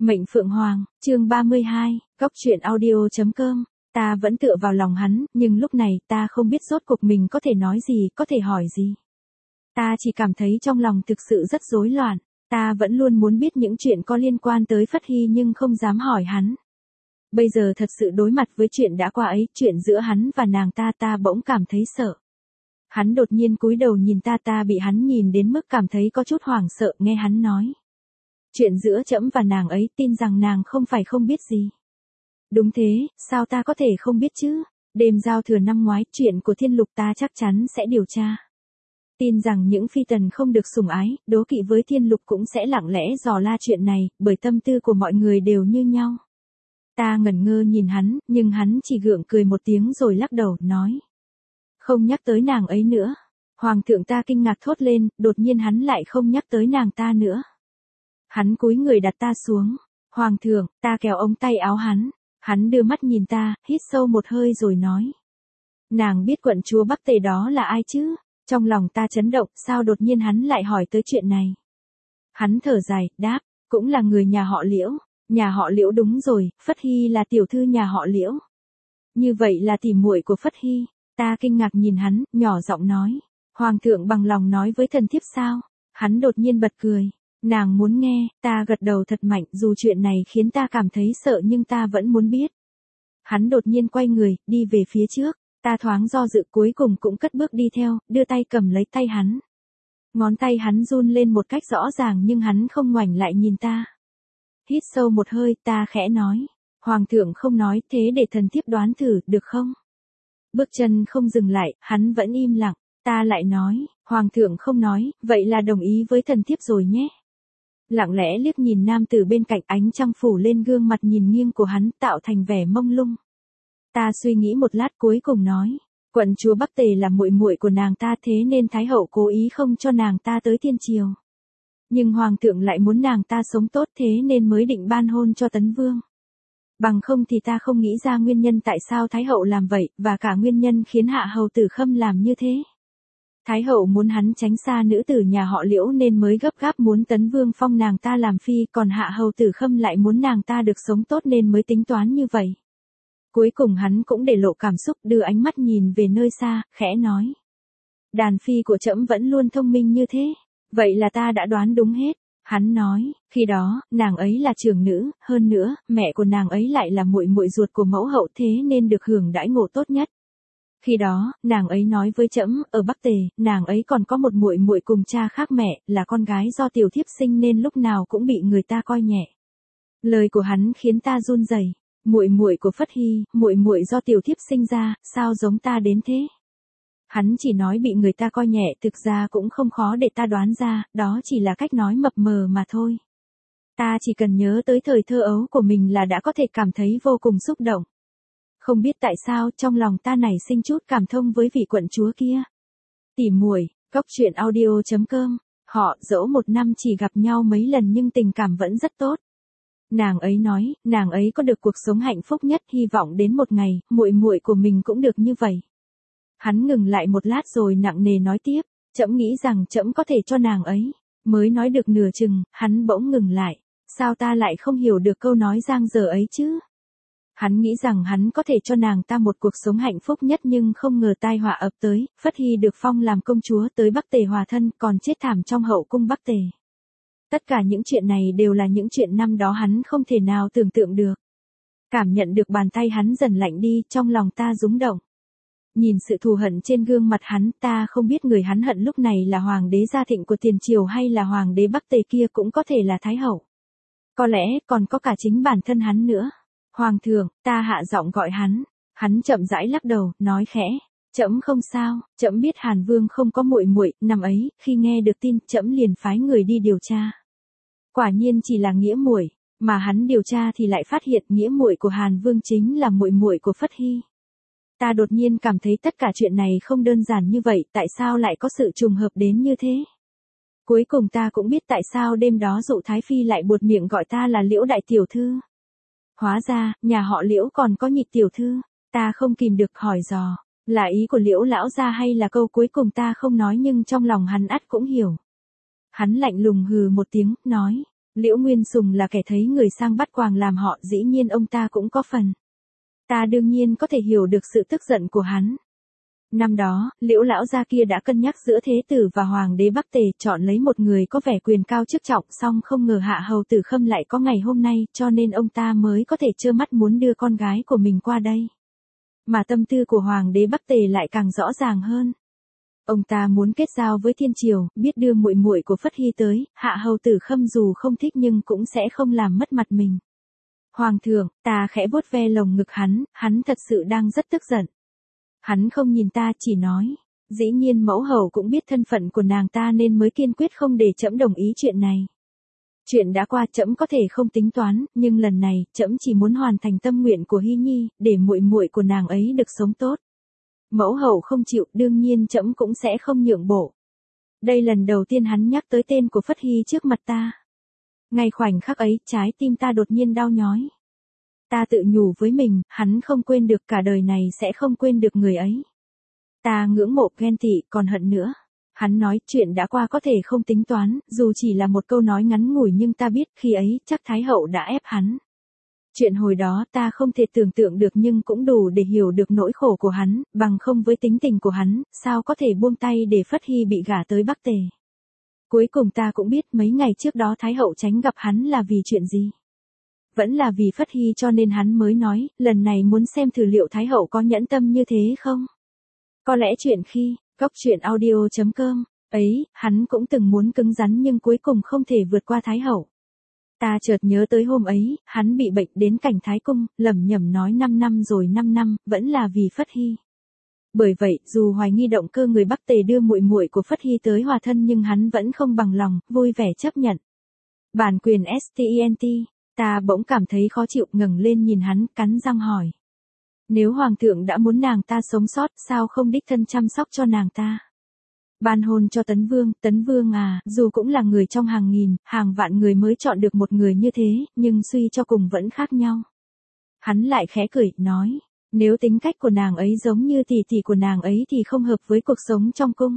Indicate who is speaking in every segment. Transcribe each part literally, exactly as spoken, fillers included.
Speaker 1: Mệnh Phượng Hoàng, chương ba mươi hai, Góc truyện audio.com. Ta vẫn tựa vào lòng hắn, nhưng lúc này ta không biết rốt cuộc mình có thể nói gì, có thể hỏi gì. Ta chỉ cảm thấy trong lòng thực sự rất rối loạn. Ta vẫn luôn muốn biết những chuyện có liên quan tới Phất Hy nhưng không dám hỏi hắn. Bây giờ thật sự đối mặt với chuyện đã qua ấy, chuyện giữa hắn và nàng ta ta bỗng cảm thấy sợ. Hắn đột nhiên cúi đầu nhìn ta ta bị hắn nhìn đến mức cảm thấy có chút hoảng sợ nghe hắn nói. Chuyện giữa trẫm và nàng ấy tin rằng nàng không phải không biết gì. Đúng thế, sao ta có thể không biết chứ? Đêm giao thừa năm ngoái chuyện của thiên lục ta chắc chắn sẽ điều tra. Tin rằng những phi tần không được sủng ái, đố kỵ với thiên lục cũng sẽ lặng lẽ dò la chuyện này, bởi tâm tư của mọi người đều như nhau. Ta ngẩn ngơ nhìn hắn, nhưng hắn chỉ gượng cười một tiếng rồi lắc đầu, nói. Không nhắc tới nàng ấy nữa. Hoàng thượng ta kinh ngạc thốt lên, đột nhiên hắn lại không nhắc tới nàng ta nữa. Hắn cúi người đặt ta xuống. Hoàng thượng, ta kéo ống tay áo hắn. Hắn đưa mắt nhìn ta, hít sâu một hơi rồi nói. Nàng biết quận chúa Bắc Tề đó là ai chứ? Trong lòng ta chấn động, sao đột nhiên hắn lại hỏi tới chuyện này? Hắn thở dài, đáp, cũng là người nhà họ Liễu. Nhà họ Liễu đúng rồi, Phất Hy là tiểu thư nhà họ Liễu. Như vậy là tỉ muội của Phất Hy. Ta kinh ngạc nhìn hắn, nhỏ giọng nói. Hoàng thượng bằng lòng nói với thần thiếp sao? Hắn đột nhiên bật cười. Nàng muốn nghe, ta gật đầu thật mạnh, dù chuyện này khiến ta cảm thấy sợ nhưng ta vẫn muốn biết. Hắn đột nhiên quay người, đi về phía trước, ta thoáng do dự cuối cùng cũng cất bước đi theo, đưa tay cầm lấy tay hắn. Ngón tay hắn run lên một cách rõ ràng nhưng hắn không ngoảnh lại nhìn ta. Hít sâu một hơi, ta khẽ nói. Hoàng thượng không nói, thế để thần thiếp đoán thử, được không? Bước chân không dừng lại, hắn vẫn im lặng, ta lại nói, Hoàng thượng không nói, vậy là đồng ý với thần thiếp rồi nhé. Lặng lẽ liếc nhìn nam tử bên cạnh, ánh trăng phủ lên gương mặt nhìn nghiêng của hắn tạo thành vẻ mông lung. Ta suy nghĩ một lát cuối cùng nói, quận chúa Bắc Tề là muội muội của nàng ta thế nên Thái hậu cố ý không cho nàng ta tới thiên triều. Nhưng Hoàng thượng lại muốn nàng ta sống tốt thế nên mới định ban hôn cho Tấn Vương. Bằng không thì ta không nghĩ ra nguyên nhân tại sao Thái hậu làm vậy, và cả nguyên nhân khiến Hạ hầu Tử Khâm làm như thế. Thái hậu muốn hắn tránh xa nữ tử nhà họ Liễu nên mới gấp gáp muốn Tấn Vương phong nàng ta làm phi, còn Hạ hầu Tử Khâm lại muốn nàng ta được sống tốt nên mới tính toán như vậy. Cuối cùng hắn cũng để lộ cảm xúc, đưa ánh mắt nhìn về nơi xa, khẽ nói. Đàn phi của trẫm vẫn luôn thông minh như thế, vậy là ta đã đoán đúng hết. Hắn nói, khi đó, nàng ấy là trưởng nữ, hơn nữa, mẹ của nàng ấy lại là muội muội ruột của mẫu hậu thế nên được hưởng đãi ngộ tốt nhất. Khi đó, nàng ấy nói với trẫm, ở Bắc Tề, nàng ấy còn có một muội muội cùng cha khác mẹ, là con gái do tiểu thiếp sinh nên lúc nào cũng bị người ta coi nhẹ. Lời của hắn khiến ta run rẩy. Muội muội của Phất Hy, muội muội do tiểu thiếp sinh ra, sao giống ta đến thế? Hắn chỉ nói bị người ta coi nhẹ, thực ra cũng không khó để ta đoán ra, đó chỉ là cách nói mập mờ mà thôi. Ta chỉ cần nhớ tới thời thơ ấu của mình là đã có thể cảm thấy vô cùng xúc động. Không biết tại sao trong lòng ta nảy sinh chút cảm thông với vị quận chúa kia. Tỉ muội, Góc truyện audio.com, họ dẫu một năm chỉ gặp nhau mấy lần nhưng tình cảm vẫn rất tốt. Nàng ấy nói, nàng ấy có được cuộc sống hạnh phúc nhất, hy vọng đến một ngày, muội muội của mình cũng được như vậy. Hắn ngừng lại một lát rồi nặng nề nói tiếp, trẫm nghĩ rằng trẫm có thể cho nàng ấy. Mới nói được nửa chừng, hắn bỗng ngừng lại. Sao ta lại không hiểu được câu nói giang dở ấy chứ? Hắn nghĩ rằng hắn có thể cho nàng ta một cuộc sống hạnh phúc nhất nhưng không ngờ tai họa ập tới, Phất Hy được phong làm công chúa tới Bắc Tề hòa thân, còn chết thảm trong hậu cung Bắc Tề. Tất cả những chuyện này đều là những chuyện năm đó hắn không thể nào tưởng tượng được. Cảm nhận được bàn tay hắn dần lạnh đi, trong lòng ta rúng động. Nhìn sự thù hận trên gương mặt hắn, ta không biết người hắn hận lúc này là hoàng đế Gia Thịnh của tiền triều hay là hoàng đế Bắc Tề kia, cũng có thể là Thái hậu. Có lẽ còn có cả chính bản thân hắn nữa. Hoàng thượng, ta hạ giọng gọi hắn. Hắn chậm rãi lắc đầu, nói khẽ, trẫm không sao, trẫm biết Hàn Vương không có muội muội. Năm ấy, khi nghe được tin, trẫm liền phái người đi điều tra. Quả nhiên chỉ là nghĩa muội, mà hắn điều tra thì lại phát hiện nghĩa muội của Hàn Vương chính là muội muội của Phất Hy. Ta đột nhiên cảm thấy tất cả chuyện này không đơn giản như vậy, tại sao lại có sự trùng hợp đến như thế? Cuối cùng ta cũng biết tại sao đêm đó Dụ Thái Phi lại buột miệng gọi ta là Liễu đại tiểu thư. Hóa ra, nhà họ Liễu còn có Nhị tiểu thư. Ta không kìm được hỏi dò, là ý của Liễu lão gia hay là câu cuối cùng ta không nói nhưng trong lòng hắn ắt cũng hiểu. Hắn lạnh lùng hừ một tiếng, nói, Liễu Nguyên Sùng là kẻ thấy người sang bắt quàng làm họ, dĩ nhiên ông ta cũng có phần. Ta đương nhiên có thể hiểu được sự tức giận của hắn. Năm đó, Liễu lão gia kia đã cân nhắc giữa thế tử và hoàng đế Bắc Tề, chọn lấy một người có vẻ quyền cao chức trọng, song không ngờ Hạ Hầu Tử Khâm lại có ngày hôm nay, cho nên ông ta mới có thể trơ mắt muốn đưa con gái của mình qua đây. Mà tâm tư của hoàng đế Bắc Tề lại càng rõ ràng hơn. Ông ta muốn kết giao với thiên triều, biết đưa muội muội của Phất Hy tới, Hạ Hầu Tử Khâm dù không thích nhưng cũng sẽ không làm mất mặt mình. Hoàng thượng, ta khẽ vuốt ve lồng ngực hắn, hắn thật sự đang rất tức giận. Hắn không nhìn ta, chỉ nói, dĩ nhiên mẫu hậu cũng biết thân phận của nàng ta nên mới kiên quyết không để trẫm đồng ý chuyện này. Chuyện đã qua trẫm có thể không tính toán, nhưng lần này trẫm chỉ muốn hoàn thành tâm nguyện của Hy Nhi, để muội muội của nàng ấy được sống tốt. Mẫu hậu không chịu, đương nhiên trẫm cũng sẽ không nhượng bộ. Đây lần đầu tiên hắn nhắc tới tên của Phất Hy trước mặt ta. Ngay khoảnh khắc ấy, trái tim ta đột nhiên đau nhói. Ta tự nhủ với mình, hắn không quên được, cả đời này sẽ không quên được người ấy. Ta ngưỡng mộ, ghen tị, còn hận nữa. Hắn nói, chuyện đã qua có thể không tính toán, dù chỉ là một câu nói ngắn ngủi nhưng ta biết, khi ấy, chắc Thái hậu đã ép hắn. Chuyện hồi đó ta không thể tưởng tượng được nhưng cũng đủ để hiểu được nỗi khổ của hắn, bằng không với tính tình của hắn, sao có thể buông tay để Phất Hy bị gả tới Bắc Tề. Cuối cùng ta cũng biết mấy ngày trước đó Thái hậu tránh gặp hắn là vì chuyện gì. Vẫn là vì Phất Hy cho nên hắn mới nói, lần này muốn xem thử liệu Thái hậu có nhẫn tâm như thế không. Có lẽ chuyện khi, góc truyện audio chấm com, ấy, hắn cũng từng muốn cứng rắn nhưng cuối cùng không thể vượt qua Thái hậu. Ta chợt nhớ tới hôm ấy, hắn bị bệnh đến cảnh Thái Cung, lẩm nhẩm nói năm năm rồi năm năm, vẫn là vì Phất Hy. Bởi vậy, dù hoài nghi động cơ người Bắc Tề đưa muội muội của Phất Hy tới hòa thân nhưng hắn vẫn không bằng lòng, vui vẻ chấp nhận. Bản quyền stent, ta bỗng cảm thấy khó chịu, ngẩng lên nhìn hắn, cắn răng hỏi. Nếu hoàng thượng đã muốn nàng ta sống sót, sao không đích thân chăm sóc cho nàng ta? Ban hôn cho Tấn Vương, Tấn Vương à, dù cũng là người trong hàng nghìn, hàng vạn người mới chọn được một người như thế, nhưng suy cho cùng vẫn khác nhau. Hắn lại khẽ cười, nói, nếu tính cách của nàng ấy giống như tỷ tỷ của nàng ấy thì không hợp với cuộc sống trong cung.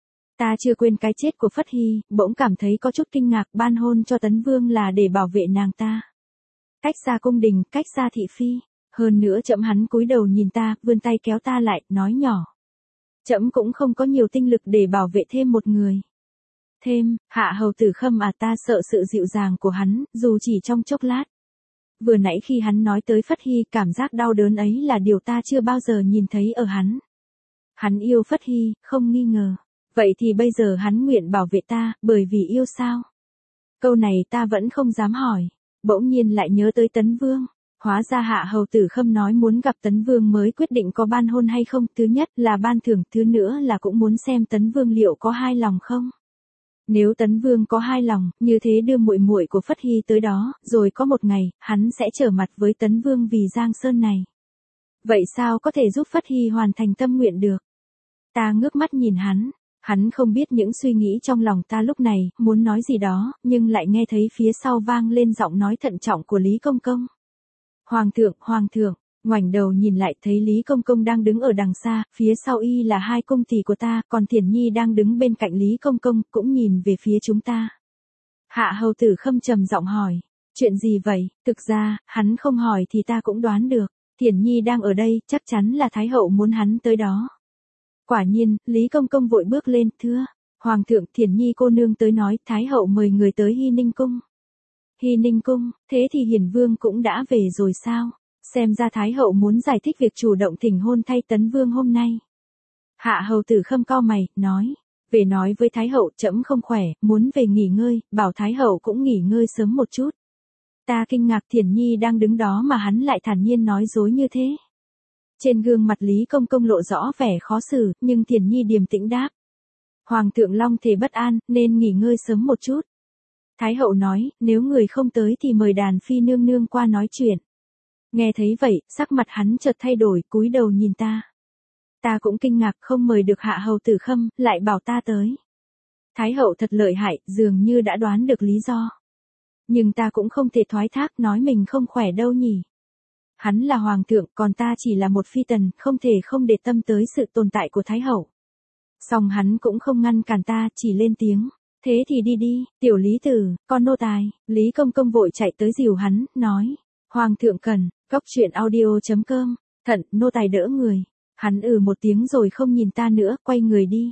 Speaker 1: Ta chưa quên cái chết của Phất Hy, bỗng cảm thấy có chút kinh ngạc, ban hôn cho Tấn Vương là để bảo vệ nàng ta. Cách xa cung đình, cách xa thị phi, hơn nữa trẫm hắn cúi đầu nhìn ta, vươn tay kéo ta lại, nói nhỏ. Trẫm cũng không có nhiều tinh lực để bảo vệ thêm một người. Thêm, Hạ Hầu Tử Khâm à, ta sợ sự dịu dàng của hắn, dù chỉ trong chốc lát. Vừa nãy khi hắn nói tới Phất Hy, cảm giác đau đớn ấy là điều ta chưa bao giờ nhìn thấy ở hắn. Hắn yêu Phất Hy, không nghi ngờ. Vậy thì bây giờ hắn nguyện bảo vệ ta, bởi vì yêu sao? Câu này ta vẫn không dám hỏi. Bỗng nhiên lại nhớ tới Tấn Vương. Hóa ra Hạ Hầu Tử Khâm nói muốn gặp Tấn Vương mới quyết định có ban hôn hay không. Thứ nhất là ban thưởng, thứ nữa là cũng muốn xem Tấn Vương liệu có hai lòng không. Nếu Tấn Vương có hai lòng, như thế đưa muội muội của Phất Hy tới đó, rồi có một ngày, hắn sẽ trở mặt với Tấn Vương vì Giang Sơn này. Vậy sao có thể giúp Phất Hy hoàn thành tâm nguyện được? Ta ngước mắt nhìn hắn. Hắn không biết những suy nghĩ trong lòng ta lúc này, muốn nói gì đó, nhưng lại nghe thấy phía sau vang lên giọng nói thận trọng của Lý Công Công. Hoàng thượng, hoàng thượng, ngoảnh đầu nhìn lại thấy Lý Công Công đang đứng ở đằng xa, phía sau y là hai cung tỷ của ta, còn Thiển Nhi đang đứng bên cạnh Lý Công Công, cũng nhìn về phía chúng ta. Hạ Hầu Tử Khâm trầm giọng hỏi, chuyện gì vậy? Thực ra, hắn không hỏi thì ta cũng đoán được, Thiển Nhi đang ở đây, chắc chắn là Thái hậu muốn hắn tới đó. Quả nhiên, Lý Công Công vội bước lên, thưa, Hoàng thượng, Thiển Nhi cô nương tới nói, Thái hậu mời người tới Hy Ninh Cung. Hy Ninh Cung, thế thì Hiển Vương cũng đã về rồi sao? Xem ra Thái hậu muốn giải thích việc chủ động thỉnh hôn thay Tấn Vương hôm nay. Hạ Hầu Tử Khâm cau mày, nói, về nói với Thái hậu, trẫm không khỏe, muốn về nghỉ ngơi, bảo Thái hậu cũng nghỉ ngơi sớm một chút. Ta kinh ngạc, Thiển Nhi đang đứng đó mà hắn lại thản nhiên nói dối như thế. Trên gương mặt Lý Công Công lộ rõ vẻ khó xử, nhưng Thiển Nhi điềm tĩnh đáp. Hoàng thượng long thể bất an, nên nghỉ ngơi sớm một chút. Thái hậu nói, nếu người không tới thì mời đàn phi nương nương qua nói chuyện. Nghe thấy vậy, sắc mặt hắn chợt thay đổi, cúi đầu nhìn ta. Ta cũng kinh ngạc, không mời được Hạ Hầu Tử Khâm, lại bảo ta tới. Thái hậu thật lợi hại, dường như đã đoán được lý do. Nhưng ta cũng không thể thoái thác, nói mình không khỏe đâu nhỉ. Hắn là hoàng thượng, còn ta chỉ là một phi tần, không thể không để tâm tới sự tồn tại của Thái hậu. Song hắn cũng không ngăn cản ta, chỉ lên tiếng. Thế thì đi đi, tiểu Lý Tử, con nô tài. Lý Công Công vội chạy tới dìu hắn, nói. Hoàng thượng cần, cốc truyện audio.com, thận, nô tài đỡ người. Hắn ừ một tiếng rồi không nhìn ta nữa, quay người đi.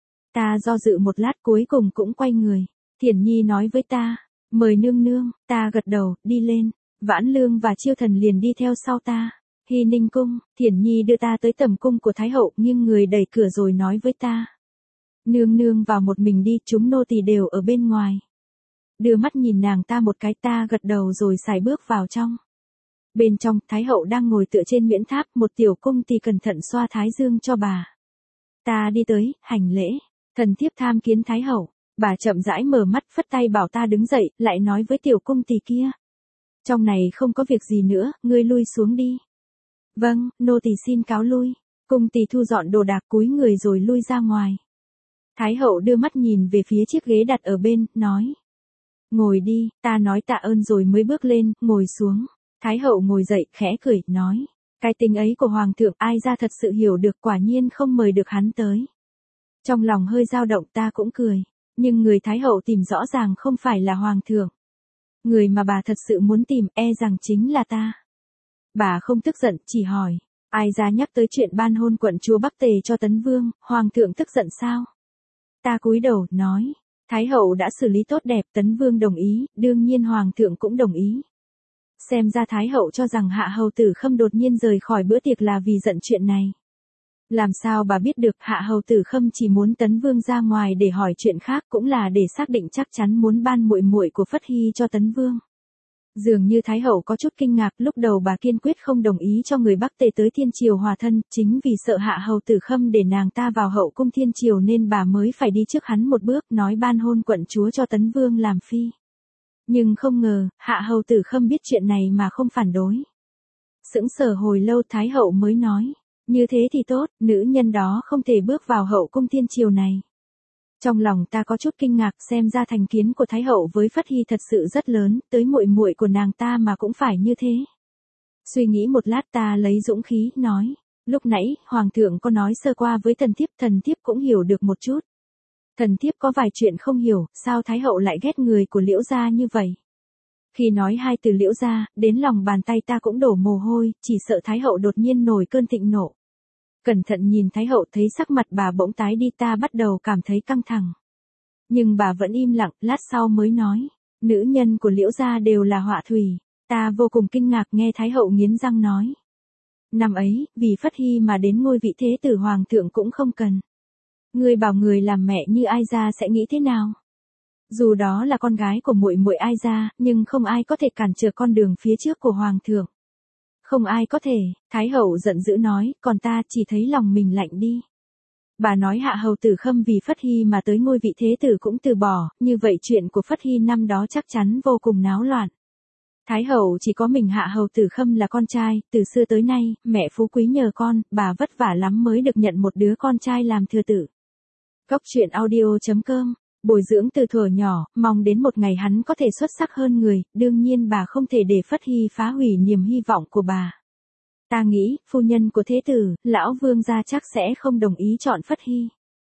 Speaker 1: Ta do dự một lát cuối cùng cũng quay người. Thiển Nhi nói với ta, mời nương nương, ta gật đầu, đi lên. Vãn Lương và Chiêu Thần liền đi theo sau ta. Hy Ninh cung, Thiển Nhi đưa ta tới tầm cung của Thái hậu, nhưng người đẩy cửa rồi nói với ta. Nương nương vào một mình đi, chúng nô tỳ đều ở bên ngoài. Đưa mắt nhìn nàng ta một cái, ta gật đầu rồi sải bước vào trong. Bên trong, Thái hậu đang ngồi tựa trên miễn tháp, một tiểu cung tỳ cẩn thận xoa thái dương cho bà. Ta đi tới, hành lễ, thần thiếp tham kiến Thái hậu. Bà chậm rãi mở mắt, phất tay bảo ta đứng dậy, lại nói với tiểu cung tỳ kia. Trong này không có việc gì nữa, ngươi lui xuống đi. Vâng, nô tỳ xin cáo lui. Cung tỳ thu dọn đồ đạc cúi người rồi lui ra ngoài. Thái hậu đưa mắt nhìn về phía chiếc ghế đặt ở bên, nói. Ngồi đi, ta nói tạ ơn rồi mới bước lên, ngồi xuống. Thái hậu ngồi dậy, khẽ cười, nói. Cái tính ấy của hoàng thượng ai ra thật sự hiểu được, quả nhiên không mời được hắn tới. Trong lòng hơi dao động, ta cũng cười. Nhưng người Thái hậu tìm rõ ràng không phải là hoàng thượng. Người mà bà thật sự muốn tìm e rằng chính là ta. Bà không tức giận, chỉ hỏi. Ai ra nhắc tới chuyện ban hôn quận chúa Bắc Tề cho Tấn Vương, hoàng thượng tức giận sao? Ta cúi đầu, nói. Thái hậu đã xử lý tốt đẹp, Tấn Vương đồng ý, đương nhiên hoàng thượng cũng đồng ý. Xem ra Thái hậu cho rằng Hạ hầu tử Khâm đột nhiên rời khỏi bữa tiệc là vì giận chuyện này. Làm sao bà biết được Hạ hầu tử Khâm chỉ muốn Tấn Vương ra ngoài để hỏi chuyện khác, cũng là để xác định chắc chắn muốn ban muội muội của Phất Hy cho Tấn Vương. Dường như Thái hậu có chút kinh ngạc, lúc đầu bà kiên quyết không đồng ý cho người Bắc Tề tới Thiên Triều hòa thân, chính vì sợ Hạ hầu tử Khâm để nàng ta vào hậu cung Thiên Triều nên bà mới phải đi trước hắn một bước, nói ban hôn quận chúa cho Tấn Vương làm phi. Nhưng không ngờ, Hạ hầu tử Khâm biết chuyện này mà không phản đối. Sững sờ hồi lâu Thái hậu mới nói, như thế thì tốt, nữ nhân đó không thể bước vào hậu cung Thiên Triều này. Trong lòng ta có chút kinh ngạc, xem ra thành kiến của Thái hậu với Phất Hy thật sự rất lớn, tới muội muội của nàng ta mà cũng phải như thế. Suy nghĩ một lát ta lấy dũng khí, nói, lúc nãy, hoàng thượng có nói sơ qua với thần thiếp, thần thiếp cũng hiểu được một chút. Thần thiếp có vài chuyện không hiểu, sao Thái hậu lại ghét người của Liễu gia như vậy? Khi nói hai từ Liễu gia, đến lòng bàn tay ta cũng đổ mồ hôi, chỉ sợ Thái hậu đột nhiên nổi cơn thịnh nộ. Cẩn thận nhìn Thái hậu thấy sắc mặt bà bỗng tái đi, ta bắt đầu cảm thấy căng thẳng. Nhưng bà vẫn im lặng, lát sau mới nói, nữ nhân của Liễu gia đều là họa thủy. Ta vô cùng kinh ngạc nghe Thái hậu nghiến răng nói. Năm ấy, vì Phất Hy mà đến ngôi vị thế tử hoàng thượng cũng không cần. Ngươi bảo người làm mẹ như Ai gia sẽ nghĩ thế nào? Dù đó là con gái của muội muội Ai gia, nhưng không ai có thể cản trở con đường phía trước của hoàng thượng. Không ai có thể, Thái hậu giận dữ nói, còn ta chỉ thấy lòng mình lạnh đi. Bà nói Hạ hầu tử Khâm vì Phất Hy mà tới ngôi vị thế tử cũng từ bỏ, như vậy chuyện của Phất Hy năm đó chắc chắn vô cùng náo loạn. Thái hậu chỉ có mình Hạ hầu tử Khâm là con trai, từ xưa tới nay, mẹ phú quý nhờ con, bà vất vả lắm mới được nhận một đứa con trai làm thừa tử. Cốc truyện audio.com, bồi dưỡng từ thuở nhỏ, mong đến một ngày hắn có thể xuất sắc hơn người, đương nhiên bà không thể để Phất Hy phá hủy niềm hy vọng của bà. Ta nghĩ, phu nhân của thế tử, lão vương gia chắc sẽ không đồng ý chọn Phất Hy.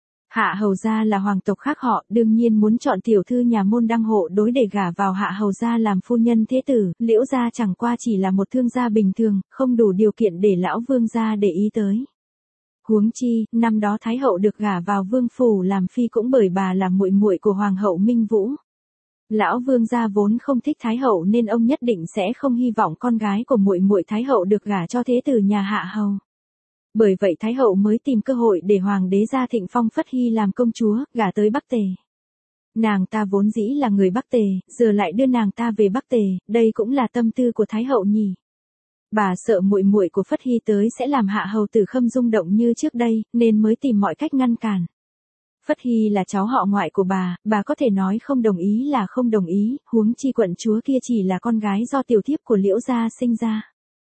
Speaker 1: Hạ hầu gia là hoàng tộc khác họ, đương nhiên muốn chọn tiểu thư nhà môn đăng hộ đối để gả vào Hạ hầu gia làm phu nhân thế tử, Liễu gia chẳng qua chỉ là một thương gia bình thường, không đủ điều kiện để lão vương gia để ý tới. Huống chi, năm đó Thái hậu được gả vào vương phủ làm phi cũng bởi bà là muội muội của hoàng hậu Minh Vũ. Lão vương gia vốn không thích Thái hậu nên ông nhất định sẽ không hy vọng con gái của muội muội Thái hậu được gả cho thế tử nhà Hạ hầu. Bởi vậy Thái hậu mới tìm cơ hội để hoàng đế gia thịnh phong Phất Hy làm công chúa, gả tới Bắc Tề. Nàng ta vốn dĩ là người Bắc Tề, giờ lại đưa nàng ta về Bắc Tề, đây cũng là tâm tư của Thái hậu nhỉ. Bà sợ muội muội của Phất Hy tới sẽ làm Hạ hầu tử Khâm rung động như trước đây, nên mới tìm mọi cách ngăn cản. Phất Hy là cháu họ ngoại của bà, bà có thể nói không đồng ý là không đồng ý, huống chi quận chúa kia chỉ là con gái do tiểu thiếp của Liễu gia sinh ra.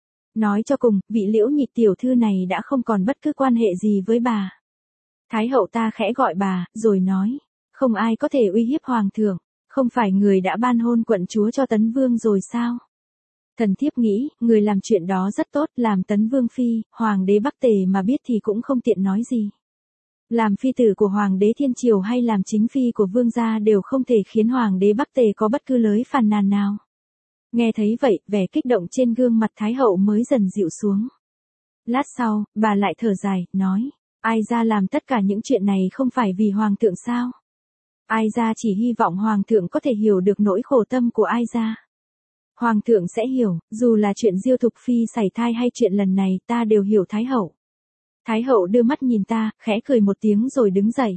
Speaker 1: Nói cho cùng, vị Liễu nhị tiểu thư này đã không còn bất cứ quan hệ gì với bà. Thái hậu ta khẽ gọi bà, rồi nói, không ai có thể uy hiếp hoàng thượng, không phải người đã ban hôn quận chúa cho Tấn Vương rồi sao? Thần thiếp nghĩ, người làm chuyện đó rất tốt, làm Tấn Vương phi, hoàng đế Bắc Tề mà biết thì cũng không tiện nói gì. Làm phi tử của hoàng đế thiên triều hay làm chính phi của vương gia đều không thể khiến hoàng đế Bắc Tề có bất cứ lới phàn nàn nào. Nghe thấy vậy, vẻ kích động trên gương mặt Thái hậu mới dần dịu xuống. Lát sau, bà lại thở dài, nói, ai ra làm tất cả những chuyện này không phải vì hoàng thượng sao? Ai ra chỉ hy vọng hoàng thượng có thể hiểu được nỗi khổ tâm của ai ra. Hoàng thượng sẽ hiểu, dù là chuyện Diêu Thục Phi sảy thai hay chuyện lần này ta đều hiểu Thái hậu. Thái hậu đưa mắt nhìn ta, khẽ cười một tiếng rồi đứng dậy.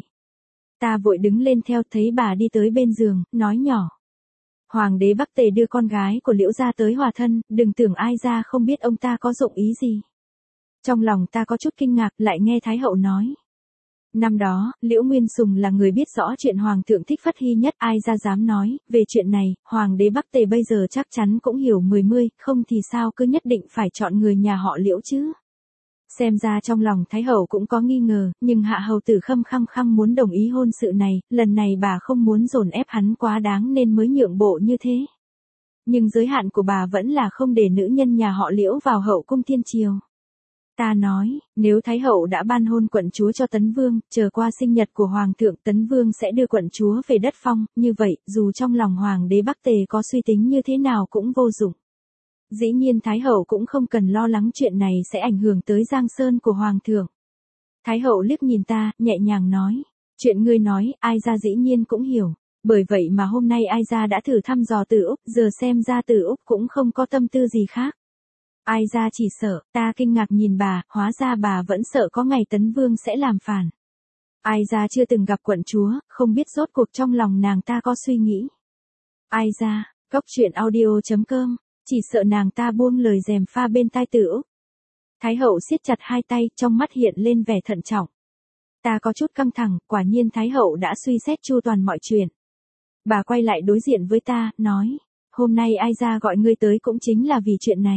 Speaker 1: Ta vội đứng lên theo, thấy bà đi tới bên giường, nói nhỏ. Hoàng đế Bắc Tề đưa con gái của Liễu gia tới hòa thân, đừng tưởng ai ra không biết ông ta có dụng ý gì. Trong lòng ta có chút kinh ngạc, lại nghe Thái hậu nói. Năm đó, Liễu Nguyên Sùng là người biết rõ chuyện Hoàng thượng thích Phất Hy nhất, ai ra dám nói, về chuyện này, Hoàng đế Bắc Tề bây giờ chắc chắn cũng hiểu mười mươi, không thì sao cứ nhất định phải chọn người nhà họ Liễu chứ. Xem ra trong lòng Thái hậu cũng có nghi ngờ, nhưng hạ hầu tử Khâm khăng khăng muốn đồng ý hôn sự này, lần này bà không muốn dồn ép hắn quá đáng nên mới nhượng bộ như thế. Nhưng giới hạn của bà vẫn là không để nữ nhân nhà họ Liễu vào hậu cung thiên triều. Ta nói, nếu Thái hậu đã ban hôn quận chúa cho Tấn Vương, chờ qua sinh nhật của Hoàng thượng, Tấn Vương sẽ đưa quận chúa về đất phong, như vậy, dù trong lòng Hoàng đế Bắc Tề có suy tính như thế nào cũng vô dụng. Dĩ nhiên Thái hậu cũng không cần lo lắng chuyện này sẽ ảnh hưởng tới Giang Sơn của Hoàng thượng. Thái hậu liếc nhìn ta, nhẹ nhàng nói, chuyện ngươi nói, ai ra dĩ nhiên cũng hiểu, bởi vậy mà hôm nay ai ra đã thử thăm dò Từ Úc, giờ xem ra Từ Úc cũng không có tâm tư gì khác. Ai ra chỉ sợ, ta kinh ngạc nhìn bà, hóa ra bà vẫn sợ có ngày Tấn Vương sẽ làm phản. Ai ra chưa từng gặp quận chúa, không biết rốt cuộc trong lòng nàng ta có suy nghĩ. Ai ra, cốc truyện audio chấm com, chỉ sợ nàng ta buông lời gièm pha bên tai Từ Úc. Thái hậu siết chặt hai tay, trong mắt hiện lên vẻ thận trọng. Ta có chút căng thẳng, quả nhiên Thái hậu đã suy xét chu toàn mọi chuyện. Bà quay lại đối diện với ta, nói, hôm nay ai ra gọi ngươi tới cũng chính là vì chuyện này.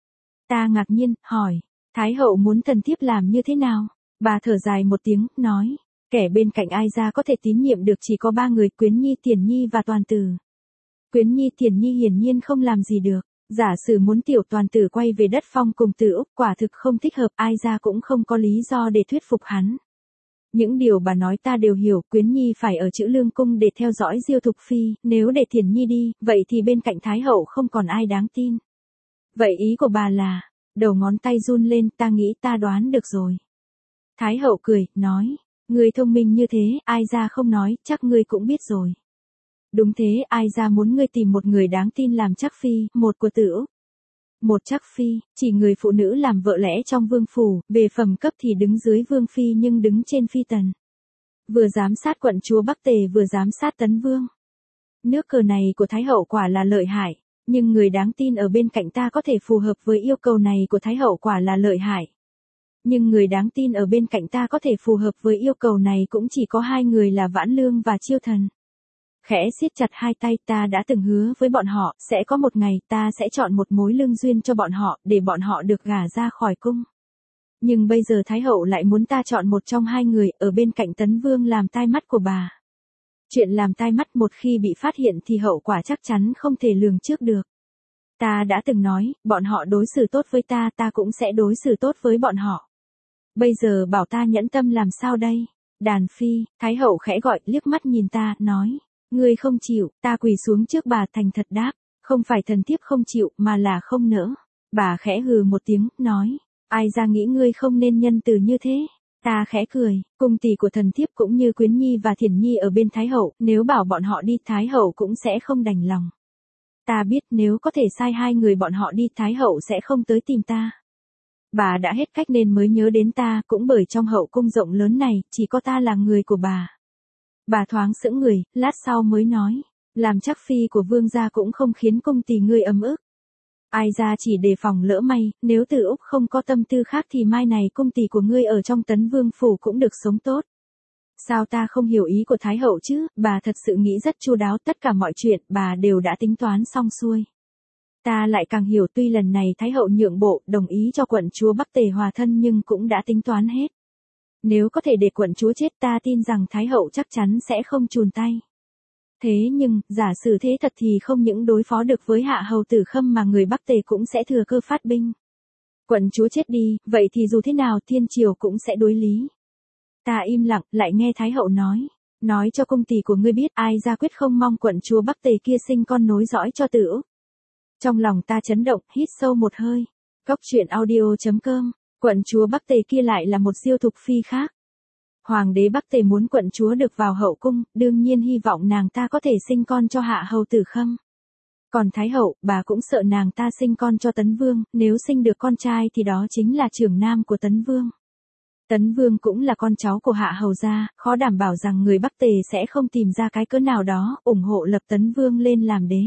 Speaker 1: Ta ngạc nhiên, hỏi, Thái hậu muốn thần thiếp làm như thế nào? Bà thở dài một tiếng, nói, kẻ bên cạnh ai ra có thể tín nhiệm được chỉ có ba người, Quyến Nhi, Thiển Nhi và Toàn Tử. Quyến Nhi, Thiển Nhi hiển nhiên không làm gì được. Giả sử muốn tiểu Toàn Tử quay về đất phong cùng Từ Úc, quả thực không thích hợp, ai ra cũng không có lý do để thuyết phục hắn. Những điều bà nói ta đều hiểu, Quyến Nhi phải ở Chữ Lương cung để theo dõi Diêu Thục Phi, nếu để Thiển Nhi đi, vậy thì bên cạnh Thái hậu không còn ai đáng tin. Vậy ý của bà là, đầu ngón tay run lên, ta nghĩ ta đoán được rồi. Thái hậu cười, nói, người thông minh như thế, ai ra không nói, chắc ngươi cũng biết rồi. Đúng thế, ai ra muốn ngươi tìm một người đáng tin làm Trắc Phi, một của Từ Úc. Một Trắc Phi, chỉ người phụ nữ làm vợ lẽ trong vương phủ, về phẩm cấp thì đứng dưới vương phi nhưng đứng trên phi tần. Vừa giám sát quận chúa Bắc Tề vừa giám sát Tấn Vương. Nước cờ này của Thái hậu quả là lợi hại. Nhưng người đáng tin ở bên cạnh ta có thể phù hợp với yêu cầu này của Thái hậu quả là lợi hại. Nhưng người đáng tin ở bên cạnh ta có thể phù hợp với yêu cầu này cũng chỉ có hai người là Vãn Lương và Chiêu Thần. Khẽ siết chặt hai tay, ta đã từng hứa với bọn họ, sẽ có một ngày ta sẽ chọn một mối lương duyên cho bọn họ, để bọn họ được gả ra khỏi cung. Nhưng bây giờ Thái hậu lại muốn ta chọn một trong hai người, ở bên cạnh Tấn Vương làm tai mắt của bà. Chuyện làm tai mắt một khi bị phát hiện thì hậu quả chắc chắn không thể lường trước được. Ta đã từng nói, bọn họ đối xử tốt với ta, ta cũng sẽ đối xử tốt với bọn họ. Bây giờ bảo ta nhẫn tâm làm sao đây? Đàn phi, Thái hậu khẽ gọi, liếc mắt nhìn ta, nói, ngươi không chịu, ta quỳ xuống trước bà thành thật đáp, không phải thần thiếp không chịu, mà là không nỡ. Bà khẽ hừ một tiếng, nói, ai ra nghĩ ngươi không nên nhân từ như thế. Ta khẽ cười, cung tỷ của thần thiếp cũng như Quyến Nhi và Thiển Nhi ở bên Thái hậu, nếu bảo bọn họ đi Thái hậu cũng sẽ không đành lòng. Ta biết nếu có thể sai hai người bọn họ đi Thái hậu sẽ không tới tìm ta. Bà đã hết cách nên mới nhớ đến ta, cũng bởi trong hậu cung rộng lớn này, chỉ có ta là người của bà. Bà thoáng sững người, lát sau mới nói, làm Trắc Phi của vương gia cũng không khiến cung tỷ ngươi ấm ức. Ai ra chỉ đề phòng lỡ may, nếu Từ Úc không có tâm tư khác thì mai này cung tỷ của ngươi ở trong Tấn Vương phủ cũng được sống tốt. Sao ta không hiểu ý của Thái hậu chứ, bà thật sự nghĩ rất chu đáo, tất cả mọi chuyện bà đều đã tính toán xong xuôi. Ta lại càng hiểu, tuy lần này Thái hậu nhượng bộ, đồng ý cho quận chúa Bắc Tề hòa thân nhưng cũng đã tính toán hết. Nếu có thể để quận chúa chết ta tin rằng Thái hậu chắc chắn sẽ không chùn tay. Thế nhưng, giả sử thế thật thì không những đối phó được với hạ hầu tử Khâm mà người Bắc Tề cũng sẽ thừa cơ phát binh. Quận chúa chết đi, vậy thì dù thế nào thiên triều cũng sẽ đối lý. Ta im lặng, lại nghe Thái hậu nói. Nói cho cung tỷ của ngươi biết ai ra quyết không mong quận chúa Bắc Tề kia sinh con nối dõi cho Tử Úc. Trong lòng ta chấn động, hít sâu một hơi. Cốc truyện audio chấm com, quận chúa Bắc Tề kia lại là một siêu thục phi khác. Hoàng đế Bắc Tề muốn quận chúa được vào hậu cung, đương nhiên hy vọng nàng ta có thể sinh con cho hạ hầu Tử Khâm. Còn Thái hậu, bà cũng sợ nàng ta sinh con cho Tấn Vương, nếu sinh được con trai thì đó chính là trưởng nam của Tấn Vương. Tấn Vương cũng là con cháu của hạ hầu gia, khó đảm bảo rằng người Bắc Tề sẽ không tìm ra cái cớ nào đó, ủng hộ lập Tấn Vương lên làm đế.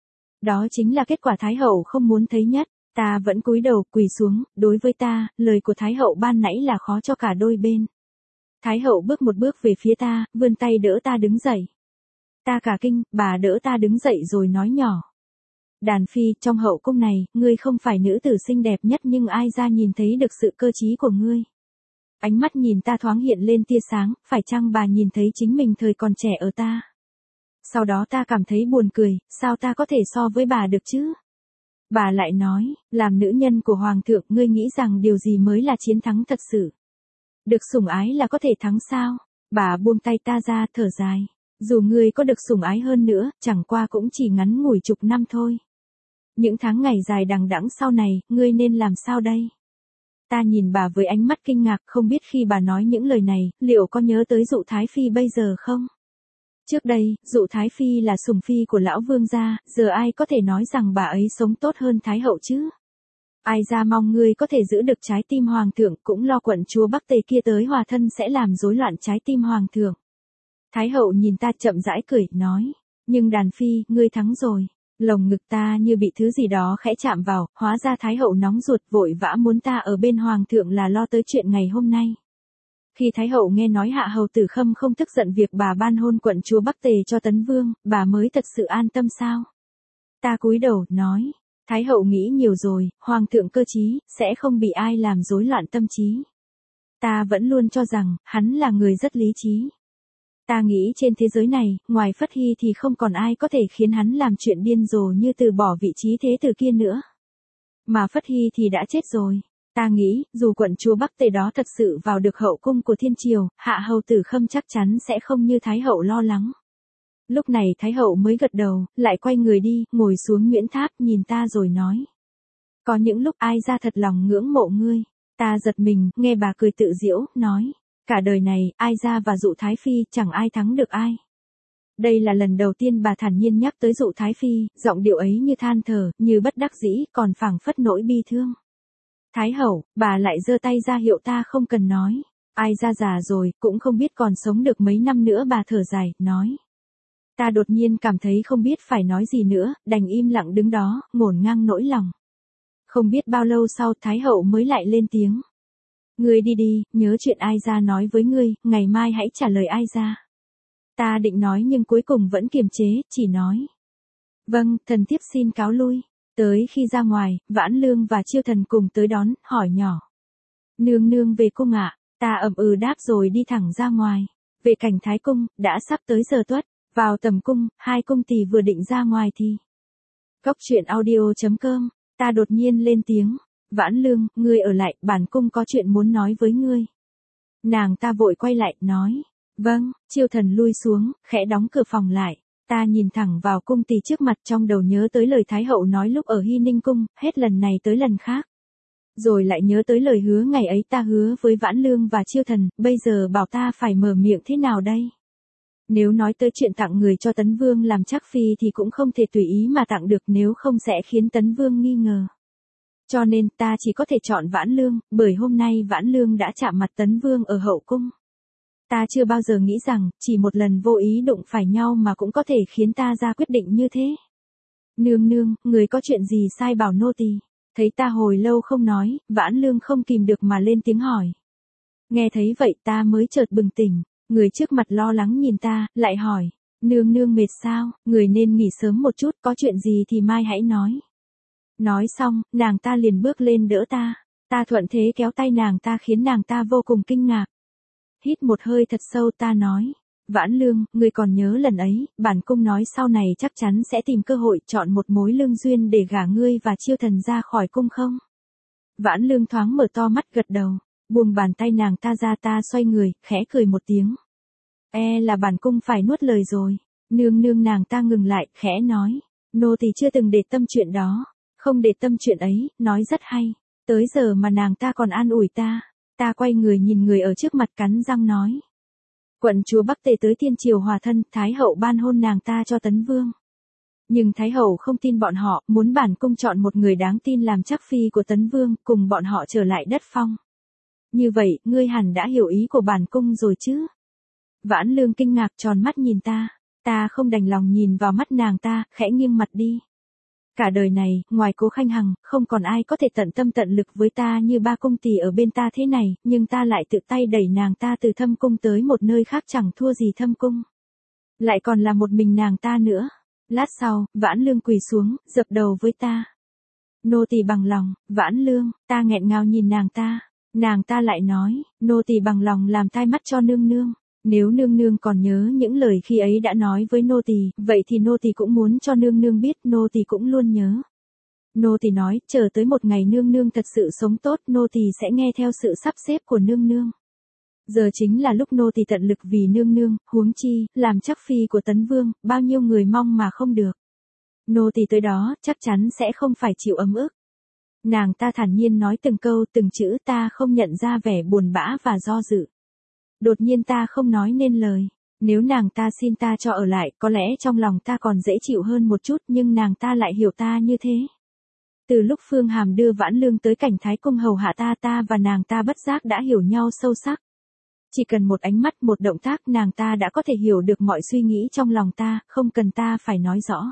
Speaker 1: Đó chính là kết quả Thái hậu không muốn thấy nhất. Ta vẫn cúi đầu quỳ xuống, đối với ta, lời của Thái hậu ban nãy là khó cho cả đôi bên. Thái hậu bước một bước về phía ta, vươn tay đỡ ta đứng dậy. Ta cả kinh, bà đỡ ta đứng dậy rồi nói nhỏ. Đàn phi, trong hậu cung này, ngươi không phải nữ tử xinh đẹp nhất nhưng ai ra nhìn thấy được sự cơ trí của ngươi. Ánh mắt nhìn ta thoáng hiện lên tia sáng, phải chăng bà nhìn thấy chính mình thời còn trẻ ở ta. Sau đó ta cảm thấy buồn cười, sao ta có thể so với bà được chứ? Bà lại nói, làm nữ nhân của hoàng thượng, ngươi nghĩ rằng điều gì mới là chiến thắng thật sự? Được sủng ái là có thể thắng sao? Bà buông tay ta ra, thở dài. Dù ngươi có được sủng ái hơn nữa, chẳng qua cũng chỉ ngắn ngủi chục năm thôi. Những tháng ngày dài đằng đẵng sau này, ngươi nên làm sao đây? Ta nhìn bà với ánh mắt kinh ngạc, không biết khi bà nói những lời này, liệu có nhớ tới Dụ Thái Phi bây giờ không? Trước đây, Dụ Thái Phi là sủng phi của lão vương gia, giờ ai có thể nói rằng bà ấy sống tốt hơn Thái hậu chứ? Ai ra mong ngươi có thể giữ được trái tim hoàng thượng, cũng lo quận chúa Bắc Tề kia tới hòa thân sẽ làm rối loạn trái tim hoàng thượng. Thái hậu nhìn ta chậm rãi cười, nói, nhưng đàn phi, ngươi thắng rồi. Lồng ngực ta như bị thứ gì đó khẽ chạm vào, hóa ra Thái hậu nóng ruột vội vã muốn ta ở bên hoàng thượng là lo tới chuyện ngày hôm nay. Khi Thái hậu nghe nói hạ hầu Tử Khâm không tức giận việc bà ban hôn quận chúa Bắc Tề cho Tấn Vương, bà mới thật sự an tâm sao? Ta cúi đầu, nói, Thái hậu nghĩ nhiều rồi, hoàng thượng cơ trí, sẽ không bị ai làm rối loạn tâm trí. Ta vẫn luôn cho rằng, hắn là người rất lý trí. Ta nghĩ trên thế giới này, ngoài Phất Hy thì không còn ai có thể khiến hắn làm chuyện điên rồ như từ bỏ vị trí thế tử kia nữa. Mà Phất Hy thì đã chết rồi. Ta nghĩ, dù quận chúa Bắc Tề đó thật sự vào được hậu cung của thiên triều, hạ hầu Tử Khâm chắc chắn sẽ không như Thái hậu lo lắng. Lúc này Thái hậu mới gật đầu, lại quay người đi, ngồi xuống Nguyễn Tháp nhìn ta rồi nói. Có những lúc ai ra thật lòng ngưỡng mộ ngươi. Ta giật mình, nghe bà cười tự giễu, nói. Cả đời này, ai ra và Dụ Thái Phi, chẳng ai thắng được ai. Đây là lần đầu tiên bà thản nhiên nhắc tới Dụ Thái Phi, giọng điệu ấy như than thở, như bất đắc dĩ, còn phảng phất nỗi bi thương. Thái hậu, bà lại giơ tay ra hiệu ta không cần nói. Ai ra già rồi, cũng không biết còn sống được mấy năm nữa, bà thở dài, nói. Ta đột nhiên cảm thấy không biết phải nói gì nữa, đành im lặng đứng đó, ngổn ngang nỗi lòng. Không biết bao lâu sau Thái hậu mới lại lên tiếng. Ngươi đi đi, nhớ chuyện ai ra nói với ngươi, ngày mai hãy trả lời ai ra. Ta định nói nhưng cuối cùng vẫn kiềm chế, chỉ nói. Vâng, thần thiếp xin cáo lui. Tới khi ra ngoài, Vãn Lương và Chiêu Thần cùng tới đón, hỏi nhỏ. Nương nương về cung ạ, ta ậm ừ đáp rồi đi thẳng ra ngoài. Về cảnh Thái Cung, đã sắp tới giờ tuất, vào tầm cung, hai cung tỳ vừa định ra ngoài thì. Cốc truyện audio chấm com, ta đột nhiên lên tiếng. Vãn Lương, ngươi ở lại, bản cung có chuyện muốn nói với ngươi. Nàng ta vội quay lại, nói. Vâng, Chiêu Thần lui xuống, khẽ đóng cửa phòng lại. Ta nhìn thẳng vào cung tỳ trước mặt, trong đầu nhớ tới lời Thái hậu nói lúc ở Hy Ninh Cung, hết lần này tới lần khác. Rồi lại nhớ tới lời hứa ngày ấy ta hứa với Vãn Lương và Chiêu Thần, bây giờ bảo ta phải mở miệng thế nào đây? Nếu nói tới chuyện tặng người cho Tấn Vương làm trác phi thì cũng không thể tùy ý mà tặng được, nếu không sẽ khiến Tấn Vương nghi ngờ. Cho nên ta chỉ có thể chọn Vãn Lương, bởi hôm nay Vãn Lương đã chạm mặt Tấn Vương ở hậu cung. Ta chưa bao giờ nghĩ rằng, chỉ một lần vô ý đụng phải nhau mà cũng có thể khiến ta ra quyết định như thế. Nương nương, người có chuyện gì sai bảo nô tỳ. Thấy ta hồi lâu không nói, Vãn Lương không kìm được mà lên tiếng hỏi. Nghe thấy vậy ta mới chợt bừng tỉnh, người trước mặt lo lắng nhìn ta, lại hỏi. Nương nương mệt sao, người nên nghỉ sớm một chút, có chuyện gì thì mai hãy nói. Nói xong, nàng ta liền bước lên đỡ ta. Ta thuận thế kéo tay nàng ta khiến nàng ta vô cùng kinh ngạc. Hít một hơi thật sâu ta nói. Vãn Lương, ngươi còn nhớ lần ấy, bản cung nói sau này chắc chắn sẽ tìm cơ hội chọn một mối lương duyên để gả ngươi và Chiêu Thần ra khỏi cung không? Vãn Lương thoáng mở to mắt gật đầu. Buông bàn tay nàng ta ra, ta xoay người, khẽ cười một tiếng. E là bản cung phải nuốt lời rồi. Nương nương, nàng ta ngừng lại, khẽ nói. Nô tỳ chưa từng để tâm chuyện đó. Không để tâm chuyện ấy, nói rất hay. Tới giờ mà nàng ta còn an ủi ta. Ta quay người nhìn người ở trước mặt, cắn răng nói. Quận chúa Bắc Tề tới Thiên Triều hòa thân, Thái hậu ban hôn nàng ta cho Tấn Vương. Nhưng Thái hậu không tin bọn họ, muốn bản cung chọn một người đáng tin làm chắc phi của Tấn Vương, cùng bọn họ trở lại đất Phong. Như vậy, ngươi hẳn đã hiểu ý của bản cung rồi chứ? Vãn Lương kinh ngạc tròn mắt nhìn ta, ta không đành lòng nhìn vào mắt nàng ta, khẽ nghiêng mặt đi. Cả đời này, ngoài Cố Khanh Hằng, không còn ai có thể tận tâm tận lực với ta như ba cung tỳ ở bên ta thế này, nhưng ta lại tự tay đẩy nàng ta từ Thâm Cung tới một nơi khác chẳng thua gì Thâm Cung. Lại còn là một mình nàng ta nữa. Lát sau, Vãn Lương quỳ xuống, dập đầu với ta. Nô tỳ bằng lòng. Vãn Lương, ta nghẹn ngào nhìn nàng ta. Nàng ta lại nói, nô tỳ bằng lòng làm tai mắt cho nương nương. Nếu nương nương còn nhớ những lời khi ấy đã nói với nô tỳ, vậy thì nô tỳ cũng muốn cho nương nương biết, nô tỳ cũng luôn nhớ. Nô tỳ nói, chờ tới một ngày nương nương thật sự sống tốt, nô tỳ sẽ nghe theo sự sắp xếp của nương nương. Giờ chính là lúc nô tỳ tận lực vì nương nương, huống chi, làm chắc phi của Tấn Vương, bao nhiêu người mong mà không được. Nô tỳ tới đó, chắc chắn sẽ không phải chịu ấm ức. Nàng ta thản nhiên nói từng câu từng chữ, ta không nhận ra vẻ buồn bã và do dự. Đột nhiên ta không nói nên lời. Nếu nàng ta xin ta cho ở lại, có lẽ trong lòng ta còn dễ chịu hơn một chút, nhưng nàng ta lại hiểu ta như thế. Từ lúc Phương Hàm đưa Vãn Lương tới Cảnh Thái Cung hầu hạ ta, ta và nàng ta bất giác đã hiểu nhau sâu sắc. Chỉ cần một ánh mắt, một động tác, nàng ta đã có thể hiểu được mọi suy nghĩ trong lòng ta, không cần ta phải nói rõ.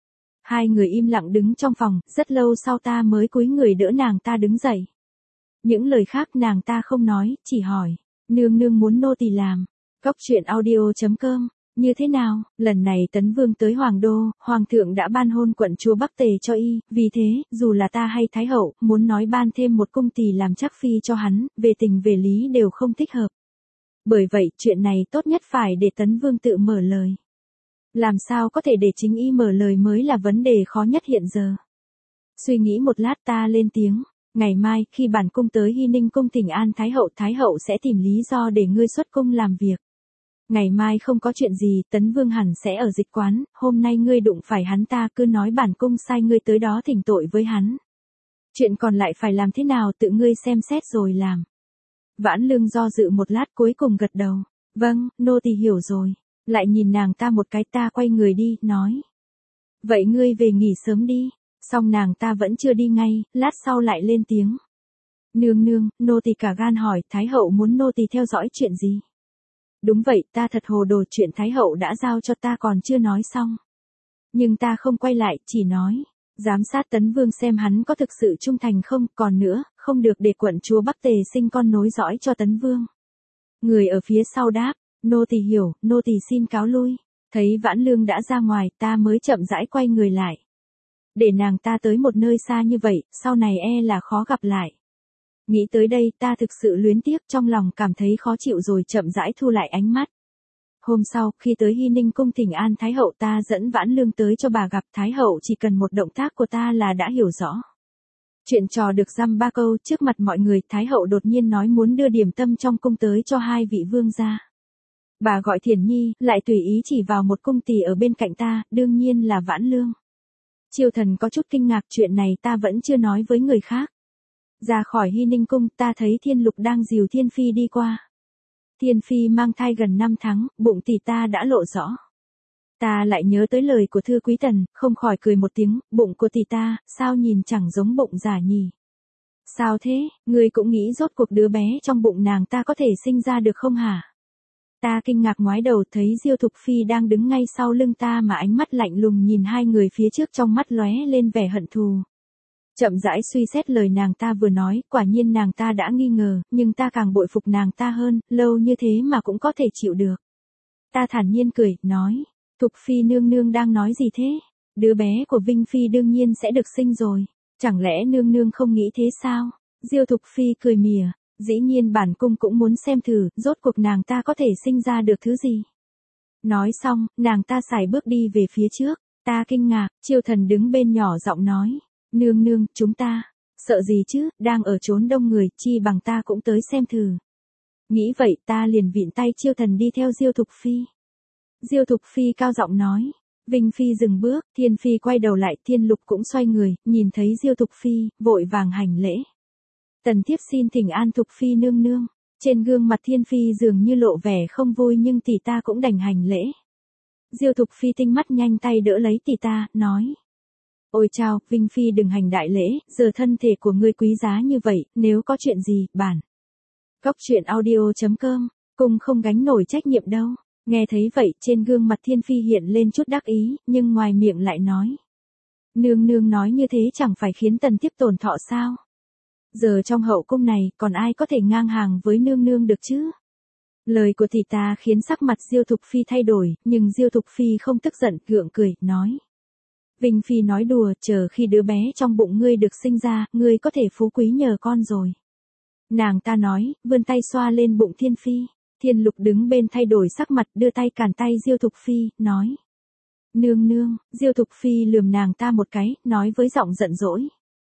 Speaker 1: Hai người im lặng đứng trong phòng, rất lâu sau ta mới cúi người đỡ nàng ta đứng dậy. Những lời khác nàng ta không nói, chỉ hỏi. Nương nương muốn nô tỳ làm. Góc truyện audio chấm com. Như thế nào? Lần này Tấn Vương tới Hoàng Đô, Hoàng thượng đã ban hôn quận chúa Bắc Tề cho y, vì thế, dù là ta hay Thái hậu, muốn nói ban thêm một cung tỳ làm chắc phi cho hắn, về tình về lý đều không thích hợp. Bởi vậy, chuyện này tốt nhất phải để Tấn Vương tự mở lời. Làm sao có thể để chính y mở lời mới là vấn đề khó nhất hiện giờ. Suy nghĩ một lát ta lên tiếng. Ngày mai, khi bản cung tới Hy Ninh cung thỉnh an Thái hậu, Thái hậu sẽ tìm lý do để ngươi xuất cung làm việc. Ngày mai không có chuyện gì, Tấn Vương hẳn sẽ ở dịch quán, hôm nay ngươi đụng phải hắn ta cứ nói bản cung sai ngươi tới đó thỉnh tội với hắn. Chuyện còn lại phải làm thế nào tự ngươi xem xét rồi làm. Vãn Lương do dự một lát cuối cùng gật đầu. Vâng, nô tỳ hiểu rồi. Lại nhìn nàng ta một cái, ta quay người đi, nói. Vậy ngươi về nghỉ sớm đi. Xong nàng ta vẫn chưa đi ngay, lát sau lại lên tiếng. Nương nương, nô tỳ cả gan hỏi, Thái hậu muốn nô tỳ theo dõi chuyện gì? Đúng vậy, ta thật hồ đồ, chuyện Thái hậu đã giao cho ta còn chưa nói xong. Nhưng ta không quay lại, chỉ nói. Giám sát Tấn Vương xem hắn có thực sự trung thành không, còn nữa, không được để quận chúa Bắc Tề sinh con nối dõi cho Tấn Vương. Người ở phía sau đáp, nô tỳ hiểu, nô tỳ xin cáo lui. Thấy Vãn Lương đã ra ngoài, ta mới chậm rãi quay người lại. Để nàng ta tới một nơi xa như vậy, sau này e là khó gặp lại. Nghĩ tới đây, ta thực sự luyến tiếc, trong lòng cảm thấy khó chịu rồi chậm rãi thu lại ánh mắt. Hôm sau, khi tới Hy Ninh cung thỉnh an Thái hậu, ta dẫn Vãn Lương tới cho bà gặp. Thái hậu chỉ cần một động tác của ta là đã hiểu rõ. Chuyện trò được dăm ba câu, trước mặt mọi người, Thái hậu đột nhiên nói muốn đưa điểm tâm trong cung tới cho hai vị vương gia. Bà gọi Thiển Nhi, lại tùy ý chỉ vào một cung tỳ ở bên cạnh ta, đương nhiên là Vãn Lương. Triều thần có chút kinh ngạc, chuyện này ta vẫn chưa nói với người khác. Ra khỏi Hy Ninh cung, ta thấy Thiên Lục đang dìu Thiên Phi đi qua. Thiên Phi mang thai gần năm tháng, bụng tỷ ta đã lộ rõ. Ta lại nhớ tới lời của Thư Quý Tần, không khỏi cười một tiếng, bụng của tỷ ta, sao nhìn chẳng giống bụng giả nhỉ? Sao thế, ngươi cũng nghĩ rốt cuộc đứa bé trong bụng nàng ta có thể sinh ra được không hả? Ta kinh ngạc ngoái đầu thấy Diêu Thục Phi đang đứng ngay sau lưng ta mà ánh mắt lạnh lùng nhìn hai người phía trước, trong mắt lóe lên vẻ hận thù. Chậm rãi suy xét lời nàng ta vừa nói, quả nhiên nàng ta đã nghi ngờ, nhưng ta càng bội phục nàng ta hơn, lâu như thế mà cũng có thể chịu được. Ta thản nhiên cười, nói, Thục Phi nương nương đang nói gì thế? Đứa bé của Vinh Phi đương nhiên sẽ được sinh rồi, chẳng lẽ nương nương không nghĩ thế sao? Diêu Thục Phi cười mỉa, dĩ nhiên bản cung cũng muốn xem thử, rốt cuộc nàng ta có thể sinh ra được thứ gì. Nói xong, nàng ta sải bước đi về phía trước, ta kinh ngạc, Chiêu Thần đứng bên nhỏ giọng nói, nương nương, chúng ta, Sợ gì chứ, đang ở chốn đông người, chi bằng ta cũng tới xem thử. Nghĩ vậy ta liền vịn tay Chiêu Thần đi theo Diêu Thục Phi. Diêu Thục Phi cao giọng nói. Vinh Phi dừng bước, Thiên Phi quay đầu lại, Thiên Lục cũng xoay người, nhìn thấy Diêu Thục Phi, vội vàng hành lễ. Tần thiếp xin thỉnh an Thục Phi nương nương. Trên gương mặt Thiên Phi dường như lộ vẻ không vui nhưng tỷ ta cũng đành hành lễ. Diêu Thục Phi tinh mắt nhanh tay đỡ lấy tỷ ta, nói. Ôi chao, Vinh Phi đừng hành đại lễ, giờ thân thể của ngươi quý giá như vậy, nếu có chuyện gì, bản. Cóc truyện audio chấm com, cùng không gánh nổi trách nhiệm đâu. Nghe thấy vậy, trên gương mặt Thiên Phi hiện lên chút đắc ý, nhưng ngoài miệng lại nói. Nương nương nói như thế chẳng phải khiến tần thiếp tổn thọ sao? Giờ trong hậu cung này, còn ai có thể ngang hàng với nương nương được chứ? Lời của tỷ ta khiến sắc mặt Diêu Thục Phi thay đổi, nhưng Diêu Thục Phi không tức giận, gượng cười, nói. Vinh Phi nói đùa, chờ khi đứa bé trong bụng ngươi được sinh ra, ngươi có thể phú quý nhờ con rồi. Nàng ta nói, vươn tay xoa lên bụng Thiên Phi. Thiên Lục đứng bên thay đổi sắc mặt, đưa tay cản tay Diêu Thục Phi, nói. Nương nương, Diêu Thục Phi lườm nàng ta một cái, nói với giọng giận dỗi.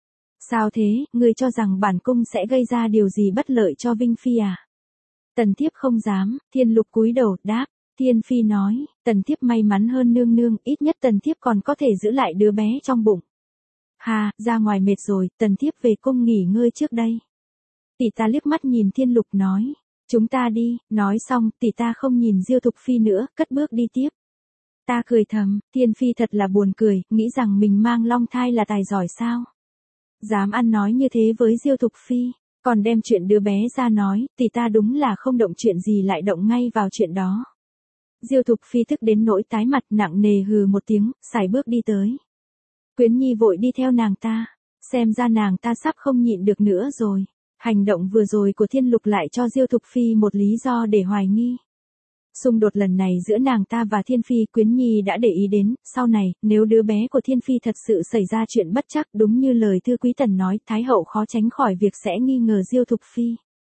Speaker 1: Sao thế, ngươi cho rằng bản cung sẽ gây ra điều gì bất lợi cho Vinh Phi à? Tần thiếp không dám, Thiên Lục cúi đầu, đáp. Thiên Phi nói, tần thiếp may mắn hơn nương nương, ít nhất tần thiếp còn có thể giữ lại đứa bé trong bụng. Hà, ra ngoài mệt rồi, tần thiếp về cung nghỉ ngơi trước đây. Tỷ ta liếc mắt nhìn Thiên Lục nói, chúng ta đi, nói xong, tỷ ta không nhìn Diêu Thục Phi nữa, cất bước đi tiếp. Ta cười thầm, Thiên Phi thật là buồn cười, nghĩ rằng mình mang long thai là tài giỏi sao. Dám ăn nói như thế với Diêu Thục Phi, còn đem chuyện đứa bé ra nói, tỷ ta đúng là không động chuyện gì lại động ngay vào chuyện đó. Diêu Thục Phi tức đến nỗi tái mặt, nặng nề hừ một tiếng, sải bước đi tới. Quyến Nhi vội đi theo nàng ta, xem ra nàng ta sắp không nhịn được nữa rồi. Hành động vừa rồi của Thiên Lục lại cho Diêu Thục Phi một lý do để hoài nghi. Xung đột lần này giữa nàng ta và Thiên Phi, Quyến Nhi đã để ý đến, sau này, nếu đứa bé của Thiên Phi thật sự xảy ra chuyện bất trắc, đúng như lời Thư Quý Tần nói, Thái hậu khó tránh khỏi việc sẽ nghi ngờ Diêu Thục Phi.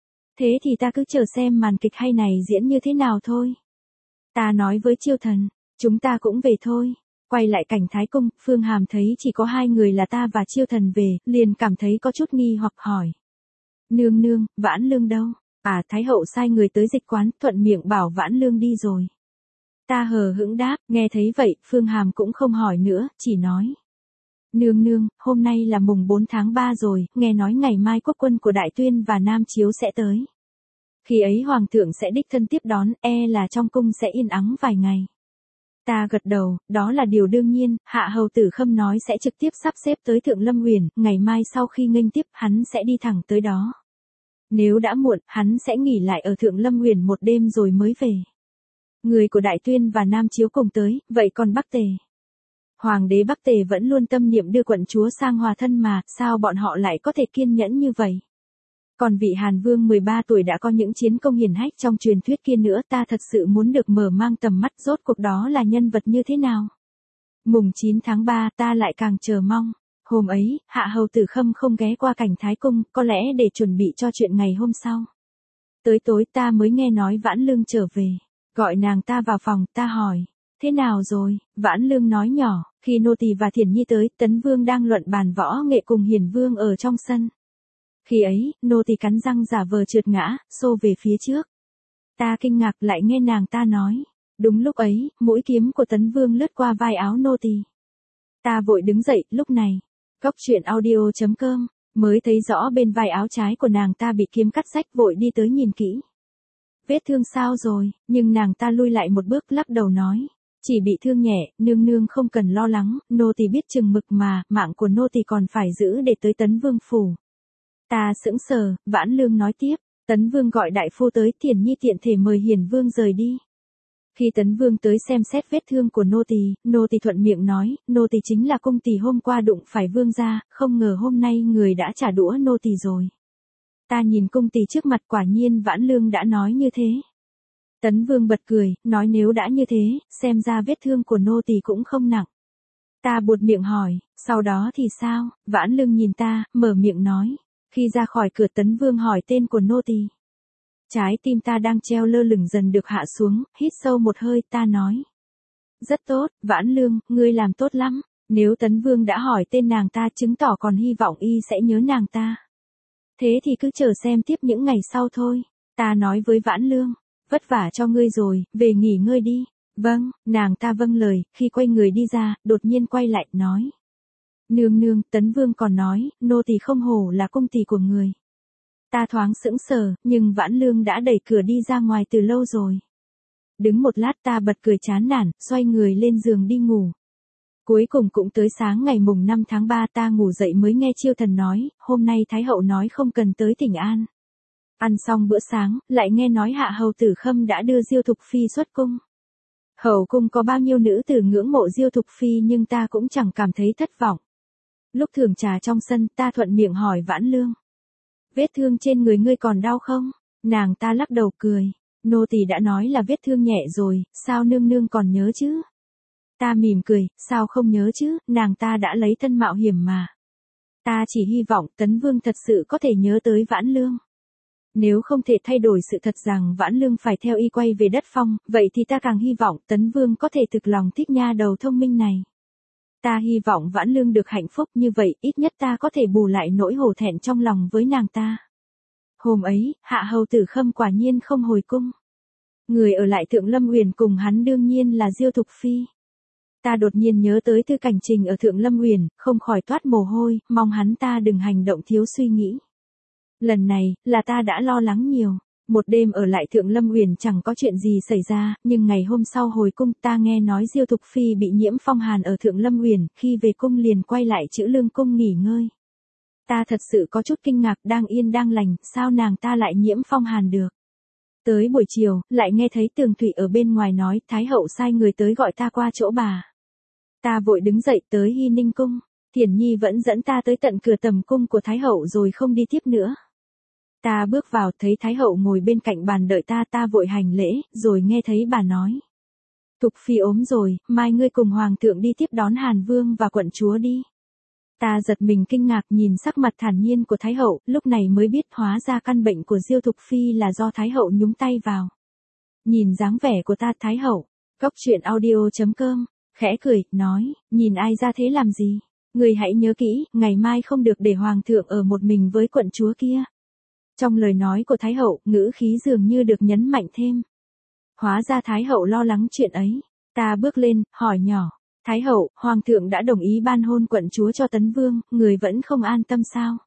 Speaker 1: Thế thì ta cứ chờ xem màn kịch hay này diễn như thế nào thôi. Ta nói với Chiêu Thần, chúng ta cũng về thôi. Quay lại cảnh Thái cung, Phương Hàm thấy chỉ có hai người là ta và Chiêu Thần về, liền cảm thấy có chút nghi hoặc hỏi. Nương nương, Vãn Lương đâu? À, Thái hậu sai người tới dịch quán, thuận miệng bảo Vãn Lương đi rồi. Ta hờ hững đáp, nghe thấy vậy, Phương Hàm cũng không hỏi nữa, chỉ nói. Nương nương, hôm nay là mùng bốn tháng ba rồi, nghe nói ngày mai quốc quân của Đại Tuyên và Nam Chiếu sẽ tới. Khi ấy Hoàng thượng sẽ đích thân tiếp đón, e là trong cung sẽ yên ắng vài ngày. Ta gật đầu, đó là điều đương nhiên, Hạ Hầu Tử Khâm nói sẽ trực tiếp sắp xếp tới Thượng Lâm Uyển, ngày mai sau khi nghênh tiếp, hắn sẽ đi thẳng tới đó. Nếu đã muộn, hắn sẽ nghỉ lại ở Thượng Lâm Uyển một đêm rồi mới về. Người của Đại Tuyên và Nam Chiếu cùng tới, vậy còn Bắc Tề? Hoàng đế Bắc Tề vẫn luôn tâm niệm đưa quận chúa sang hòa thân mà, sao bọn họ lại có thể kiên nhẫn như vậy? Còn vị Hàn Vương mười ba tuổi đã có những chiến công hiển hách trong truyền thuyết kia nữa, ta thật sự muốn được mở mang tầm mắt, rốt cuộc đó là nhân vật như thế nào. Mùng chín tháng ba ta lại càng chờ mong. Hôm ấy, Hạ Hầu Tử Khâm không ghé qua cảnh Thái cung, có lẽ để chuẩn bị cho chuyện ngày hôm sau. Tới tối ta mới nghe nói Vãn Lương trở về. Gọi nàng ta vào phòng, ta hỏi. Thế nào rồi? Vãn Lương nói nhỏ, khi nô tỳ và Thiển Nhi tới, Tấn Vương đang luận bàn võ nghệ cùng Hiền Vương ở trong sân. Khi ấy, nô tỳ cắn răng giả vờ trượt ngã, xô về phía trước. Ta kinh ngạc lại nghe nàng ta nói. Đúng lúc ấy, mũi kiếm của Tấn Vương lướt qua vai áo nô tỳ. Ta vội đứng dậy, lúc này. Cóc truyện audio chấm com, mới thấy rõ bên vai áo trái của nàng ta bị kiếm cắt rách, vội đi tới nhìn kỹ. Vết thương sao rồi, nhưng nàng ta lui lại một bước, lắc đầu nói. Chỉ bị thương nhẹ, nương nương không cần lo lắng, nô tỳ biết chừng mực mà, mạng của nô tỳ còn phải giữ để tới Tấn Vương phủ. Ta sững sờ, Vãn Lương nói tiếp, Tấn Vương gọi đại phu tới, Thiển Nhi tiện thể mời Hiền Vương rời đi. Khi Tấn Vương tới xem xét vết thương của nô tỳ, nô tỳ thuận miệng nói, nô tỳ chính là cung tỳ hôm qua đụng phải vương gia, không ngờ hôm nay người đã trả đũa nô tỳ rồi. Ta nhìn cung tỳ trước mặt, quả nhiên Vãn Lương đã nói như thế. Tấn Vương bật cười, nói nếu đã như thế, xem ra vết thương của nô tỳ cũng không nặng. Ta buột miệng hỏi, sau đó thì sao? Vãn Lương nhìn ta, mở miệng nói. Khi ra khỏi cửa, Tấn Vương hỏi tên của nô tỳ. Trái tim ta đang treo lơ lửng dần được hạ xuống, hít sâu một hơi, ta nói. Rất tốt, Vãn Lương, ngươi làm tốt lắm. Nếu Tấn Vương đã hỏi tên nàng ta chứng tỏ còn hy vọng y sẽ nhớ nàng ta. Thế thì cứ chờ xem tiếp những ngày sau thôi. Ta nói với Vãn Lương, vất vả cho ngươi rồi, về nghỉ ngơi đi. Vâng, nàng ta vâng lời, khi quay người đi ra, đột nhiên quay lại, nói. Nương nương, Tấn Vương còn nói, nô tỳ không hổ là cung tỳ của người. Ta thoáng sững sờ, nhưng Vãn Lương đã đẩy cửa đi ra ngoài từ lâu rồi. Đứng một lát ta bật cười chán nản, xoay người lên giường đi ngủ. Cuối cùng cũng tới sáng ngày mùng năm tháng ba ta ngủ dậy mới nghe Chiêu Thần nói, hôm nay Thái hậu nói không cần tới Thịnh An. Ăn xong bữa sáng, lại nghe nói Hạ hầu Tử Khâm đã đưa Diêu Thục Phi xuất cung. Hậu cung có bao nhiêu nữ tử ngưỡng mộ Diêu Thục Phi nhưng ta cũng chẳng cảm thấy thất vọng. Lúc thưởng trà trong sân, ta thuận miệng hỏi Vãn Lương. Vết thương trên người ngươi còn đau không? Nàng ta lắc đầu cười. Nô tỳ đã nói là vết thương nhẹ rồi, sao nương nương còn nhớ chứ? Ta mỉm cười, sao không nhớ chứ, nàng ta đã lấy thân mạo hiểm mà. Ta chỉ hy vọng Tấn Vương thật sự có thể nhớ tới Vãn Lương. Nếu không thể thay đổi sự thật rằng Vãn Lương phải theo y quay về đất Phong, vậy thì ta càng hy vọng Tấn Vương có thể thực lòng thích nha đầu thông minh này. Ta hy vọng Vãn Lương được hạnh phúc như vậy, ít nhất ta có thể bù lại nỗi hổ thẹn trong lòng với nàng ta. Hôm ấy, Hạ hầu Tử Khâm quả nhiên không hồi cung. Người ở lại Thượng Lâm Uyển cùng hắn đương nhiên là Diêu Thục Phi. Ta đột nhiên nhớ tới Tư Cảnh Trình ở Thượng Lâm Uyển, không khỏi toát mồ hôi, mong hắn ta đừng hành động thiếu suy nghĩ. Lần này, là ta đã lo lắng nhiều. Một đêm ở lại Thượng Lâm Uyển chẳng có chuyện gì xảy ra, nhưng ngày hôm sau hồi cung ta nghe nói Diêu Thục Phi bị nhiễm phong hàn ở Thượng Lâm Uyển, khi về cung liền quay lại Chữ Lương cung nghỉ ngơi. Ta thật sự có chút kinh ngạc, đang yên đang lành, sao nàng ta lại nhiễm phong hàn được. Tới buổi chiều, lại nghe thấy Tường Thụy ở bên ngoài nói, Thái hậu sai người tới gọi ta qua chỗ bà. Ta vội đứng dậy tới Hy Ninh cung, Thiển Nhi vẫn dẫn ta tới tận cửa tầm cung của Thái hậu rồi không đi tiếp nữa. Ta bước vào thấy Thái hậu ngồi bên cạnh bàn đợi ta, ta vội hành lễ, rồi nghe thấy bà nói. Thục Phi ốm rồi, mai ngươi cùng Hoàng thượng đi tiếp đón Hàn Vương và quận chúa đi. Ta giật mình kinh ngạc nhìn sắc mặt thản nhiên của Thái hậu, lúc này mới biết hóa ra căn bệnh của Diêu Thục Phi là do Thái hậu nhúng tay vào. Nhìn dáng vẻ của ta Thái hậu, Cốc Truyện audio chấm com, khẽ cười, nói, nhìn ai ra thế làm gì? Người hãy nhớ kỹ, ngày mai không được để Hoàng thượng ở một mình với quận chúa kia. Trong lời nói của Thái hậu, ngữ khí dường như được nhấn mạnh thêm. Hóa ra Thái hậu lo lắng chuyện ấy. Ta bước lên, hỏi nhỏ. Thái hậu, Hoàng thượng đã đồng ý ban hôn quận chúa cho Tấn Vương, người vẫn không an tâm sao?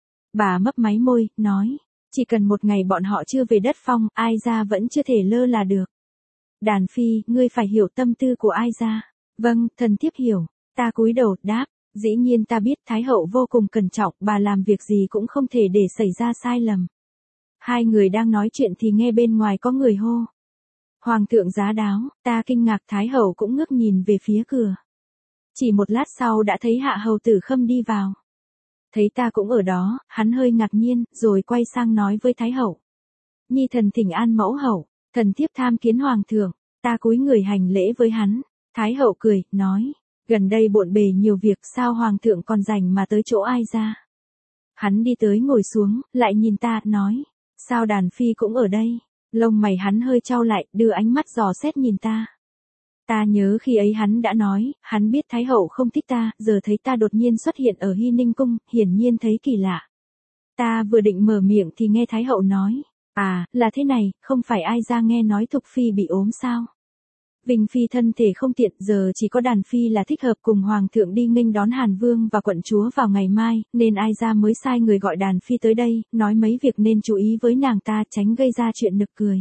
Speaker 1: Bà mấp máy môi, nói. Chỉ cần một ngày bọn họ chưa về đất Phong, ai ra vẫn chưa thể lơ là được. Đàn phi, ngươi phải hiểu tâm tư của ai ra. Vâng, thần thiếp hiểu. Ta cúi đầu, đáp. Dĩ nhiên ta biết Thái hậu vô cùng cẩn trọng, bà làm việc gì cũng không thể để xảy ra sai lầm. Hai người đang nói chuyện thì nghe bên ngoài có người hô. Hoàng thượng giá đáo, ta kinh ngạc, Thái hậu cũng ngước nhìn về phía cửa. Chỉ một lát sau đã thấy Hạ hầu Tử Khâm đi vào. Thấy ta cũng ở đó, hắn hơi ngạc nhiên, rồi quay sang nói với Thái hậu. Nhi thần thỉnh an mẫu hậu, thần thiếp tham kiến Hoàng thượng, ta cúi người hành lễ với hắn. Thái hậu cười, nói. Gần đây bộn bề nhiều việc, sao Hoàng thượng còn rảnh mà tới chỗ ai ra? Hắn đi tới ngồi xuống, lại nhìn ta, nói. Sao đàn phi cũng ở đây? Lông mày hắn hơi chau lại, đưa ánh mắt dò xét nhìn ta. Ta nhớ khi ấy hắn đã nói, hắn biết Thái hậu không thích ta, giờ thấy ta đột nhiên xuất hiện ở Hy Ninh cung, hiển nhiên thấy kỳ lạ. Ta vừa định mở miệng thì nghe Thái hậu nói. À, là thế này, không phải ai ra nghe nói Thục Phi bị ốm sao? Vinh Phi thân thể không tiện, giờ chỉ có đàn phi là thích hợp cùng Hoàng thượng đi nghênh đón Hàn Vương và quận chúa vào ngày mai, nên ai ra mới sai người gọi đàn phi tới đây, nói mấy việc nên chú ý với nàng ta tránh gây ra chuyện nực cười.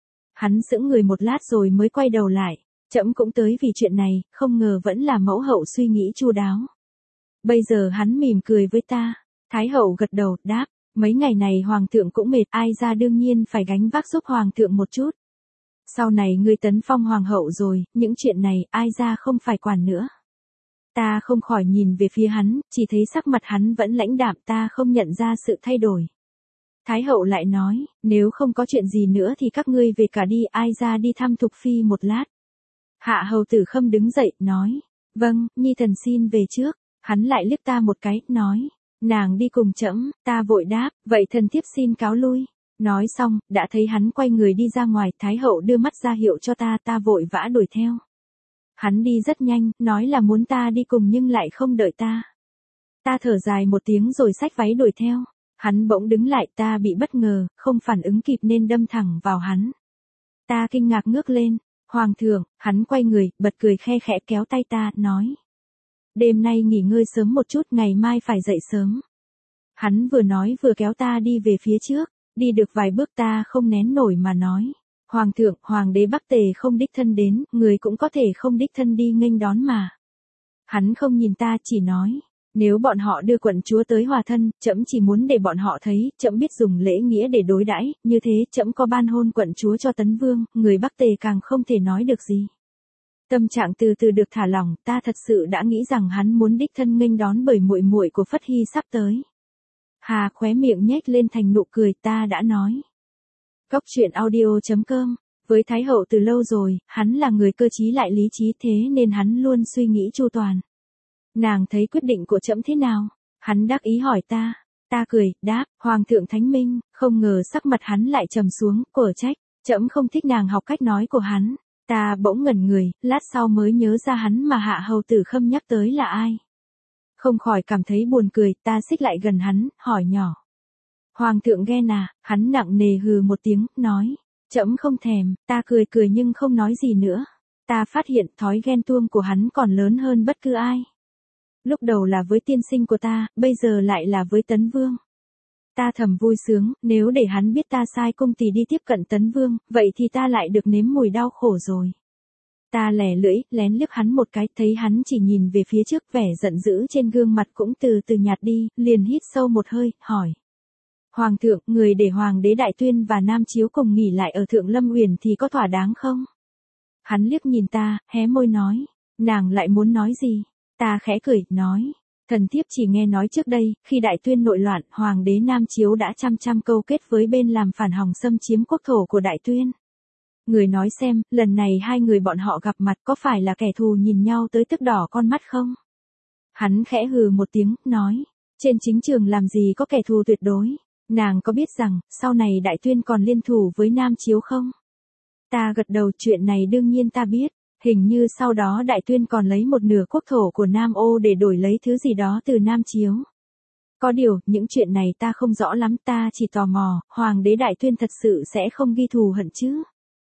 Speaker 1: Hắn sững người một lát rồi mới quay đầu lại, trẫm cũng tới vì chuyện này, không ngờ vẫn là mẫu hậu suy nghĩ chu đáo. Bây giờ hắn mỉm cười với ta, Thái hậu gật đầu, đáp, mấy ngày này Hoàng thượng cũng mệt, ai ra đương nhiên phải gánh vác giúp Hoàng thượng một chút. Sau này ngươi tấn phong hoàng hậu rồi, những chuyện này ai ra không phải quản nữa. Ta không khỏi nhìn về phía hắn, chỉ thấy sắc mặt hắn vẫn lãnh đạm, ta không nhận ra sự thay đổi. Thái hậu lại nói, nếu không có chuyện gì nữa thì các ngươi về cả đi, ai ra đi thăm Thục Phi một lát. Hạ hầu Tử Khâm đứng dậy, nói, vâng, nhi thần xin về trước. Hắn lại liếc ta một cái, nói, nàng đi cùng trẫm. Ta vội đáp, vậy thần thiếp xin cáo lui. Nói xong, đã thấy hắn quay người đi ra ngoài, Thái hậu đưa mắt ra hiệu cho ta, ta vội vã đuổi theo. Hắn đi rất nhanh, nói là muốn ta đi cùng nhưng lại không đợi ta. Ta thở dài một tiếng rồi xách váy đuổi theo. Hắn bỗng đứng lại, ta bị bất ngờ, không phản ứng kịp nên đâm thẳng vào hắn. Ta kinh ngạc ngước lên. Hoàng thượng, hắn quay người, bật cười khe khẽ kéo tay ta, nói. Đêm nay nghỉ ngơi sớm một chút, ngày mai phải dậy sớm. Hắn vừa nói vừa kéo ta đi về phía trước, đi được vài bước ta không nén nổi mà nói. Hoàng thượng, hoàng đế Bắc Tề không đích thân đến, người cũng có thể không đích thân đi nghênh đón mà. Hắn không nhìn ta, chỉ nói. Nếu bọn họ đưa quận chúa tới hòa thân, trẫm chỉ muốn để bọn họ thấy, trẫm biết dùng lễ nghĩa để đối đãi, như thế trẫm có ban hôn quận chúa cho Tấn Vương, người Bắc Tề càng không thể nói được gì. Tâm trạng từ từ được thả lỏng, ta thật sự đã nghĩ rằng hắn muốn đích thân nghênh đón bởi muội muội của Phất Hy sắp tới. Hà khóe miệng nhếch lên thành nụ cười, ta đã nói. Cốc truyện audio chấm com. Với Thái hậu từ lâu rồi, hắn là người cơ trí lại lý trí, thế nên hắn luôn suy nghĩ chu toàn. Nàng thấy quyết định của trẫm thế nào? Hắn đắc ý hỏi ta. Ta cười, đáp, Hoàng thượng thánh minh, không ngờ sắc mặt hắn lại trầm xuống, quở trách. Trẫm không thích nàng học cách nói của hắn. Ta bỗng ngẩn người, lát sau mới nhớ ra hắn mà Hạ hầu tử Khâm nhắc tới là ai. Không khỏi cảm thấy buồn cười, ta xích lại gần hắn, hỏi nhỏ. Hoàng thượng ghen à? Hắn nặng nề hừ một tiếng, nói. Trẫm không thèm, ta cười cười nhưng không nói gì nữa. Ta phát hiện thói ghen tuông của hắn còn lớn hơn bất cứ ai. Lúc đầu là với tiên sinh của ta, bây giờ lại là với Tấn Vương. Ta thầm vui sướng, nếu để hắn biết ta sai cung tỳ đi tiếp cận Tấn Vương, vậy thì ta lại được nếm mùi đau khổ rồi. Ta lẻ lưỡi, lén liếc hắn một cái, thấy hắn chỉ nhìn về phía trước, vẻ giận dữ trên gương mặt cũng từ từ nhạt đi, liền hít sâu một hơi, hỏi. Hoàng thượng, người để Hoàng đế Đại Tuyên và Nam Chiếu cùng nghỉ lại ở Thượng Lâm Uyển thì có thỏa đáng không? Hắn liếc nhìn ta, hé môi nói. Nàng lại muốn nói gì? Ta khẽ cười, nói. Thần thiếp chỉ nghe nói trước đây, khi Đại Tuyên nội loạn, Hoàng đế Nam Chiếu đã chăm chăm câu kết với bên làm phản hòng xâm chiếm quốc thổ của Đại Tuyên. Người nói xem, lần này hai người bọn họ gặp mặt có phải là kẻ thù nhìn nhau tới tức đỏ con mắt không? Hắn khẽ hừ một tiếng, nói. Trên chính trường làm gì có kẻ thù tuyệt đối. Nàng có biết rằng, sau này Đại Tuyên còn liên thủ với Nam Chiếu không? Ta gật đầu, chuyện này đương nhiên ta biết. Hình như sau đó Đại Tuyên còn lấy một nửa quốc thổ của Nam Ô để đổi lấy thứ gì đó từ Nam Chiếu. Có điều, những chuyện này ta không rõ lắm, ta chỉ tò mò, Hoàng đế Đại Tuyên thật sự sẽ không ghi thù hận chứ?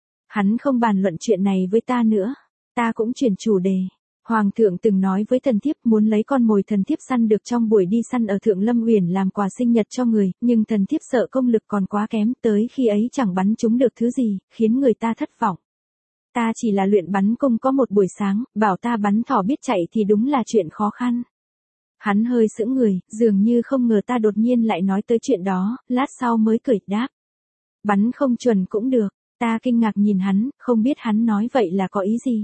Speaker 1: Hắn không bàn luận chuyện này với ta nữa. Ta cũng chuyển chủ đề. Hoàng thượng từng nói với thần thiếp muốn lấy con mồi thần thiếp săn được trong buổi đi săn ở Thượng Lâm Uyển làm quà sinh nhật cho người, nhưng thần thiếp sợ công lực còn quá kém, tới khi ấy chẳng bắn trúng được thứ gì, khiến người ta thất vọng. Ta chỉ là luyện bắn cung có một buổi sáng, bảo ta bắn thỏ biết chạy thì đúng là chuyện khó khăn. Hắn hơi sững người, dường như không ngờ ta đột nhiên lại nói tới chuyện đó, lát sau mới cười đáp. Bắn không chuẩn cũng được. Ta kinh ngạc nhìn hắn, không biết hắn nói vậy là có ý gì.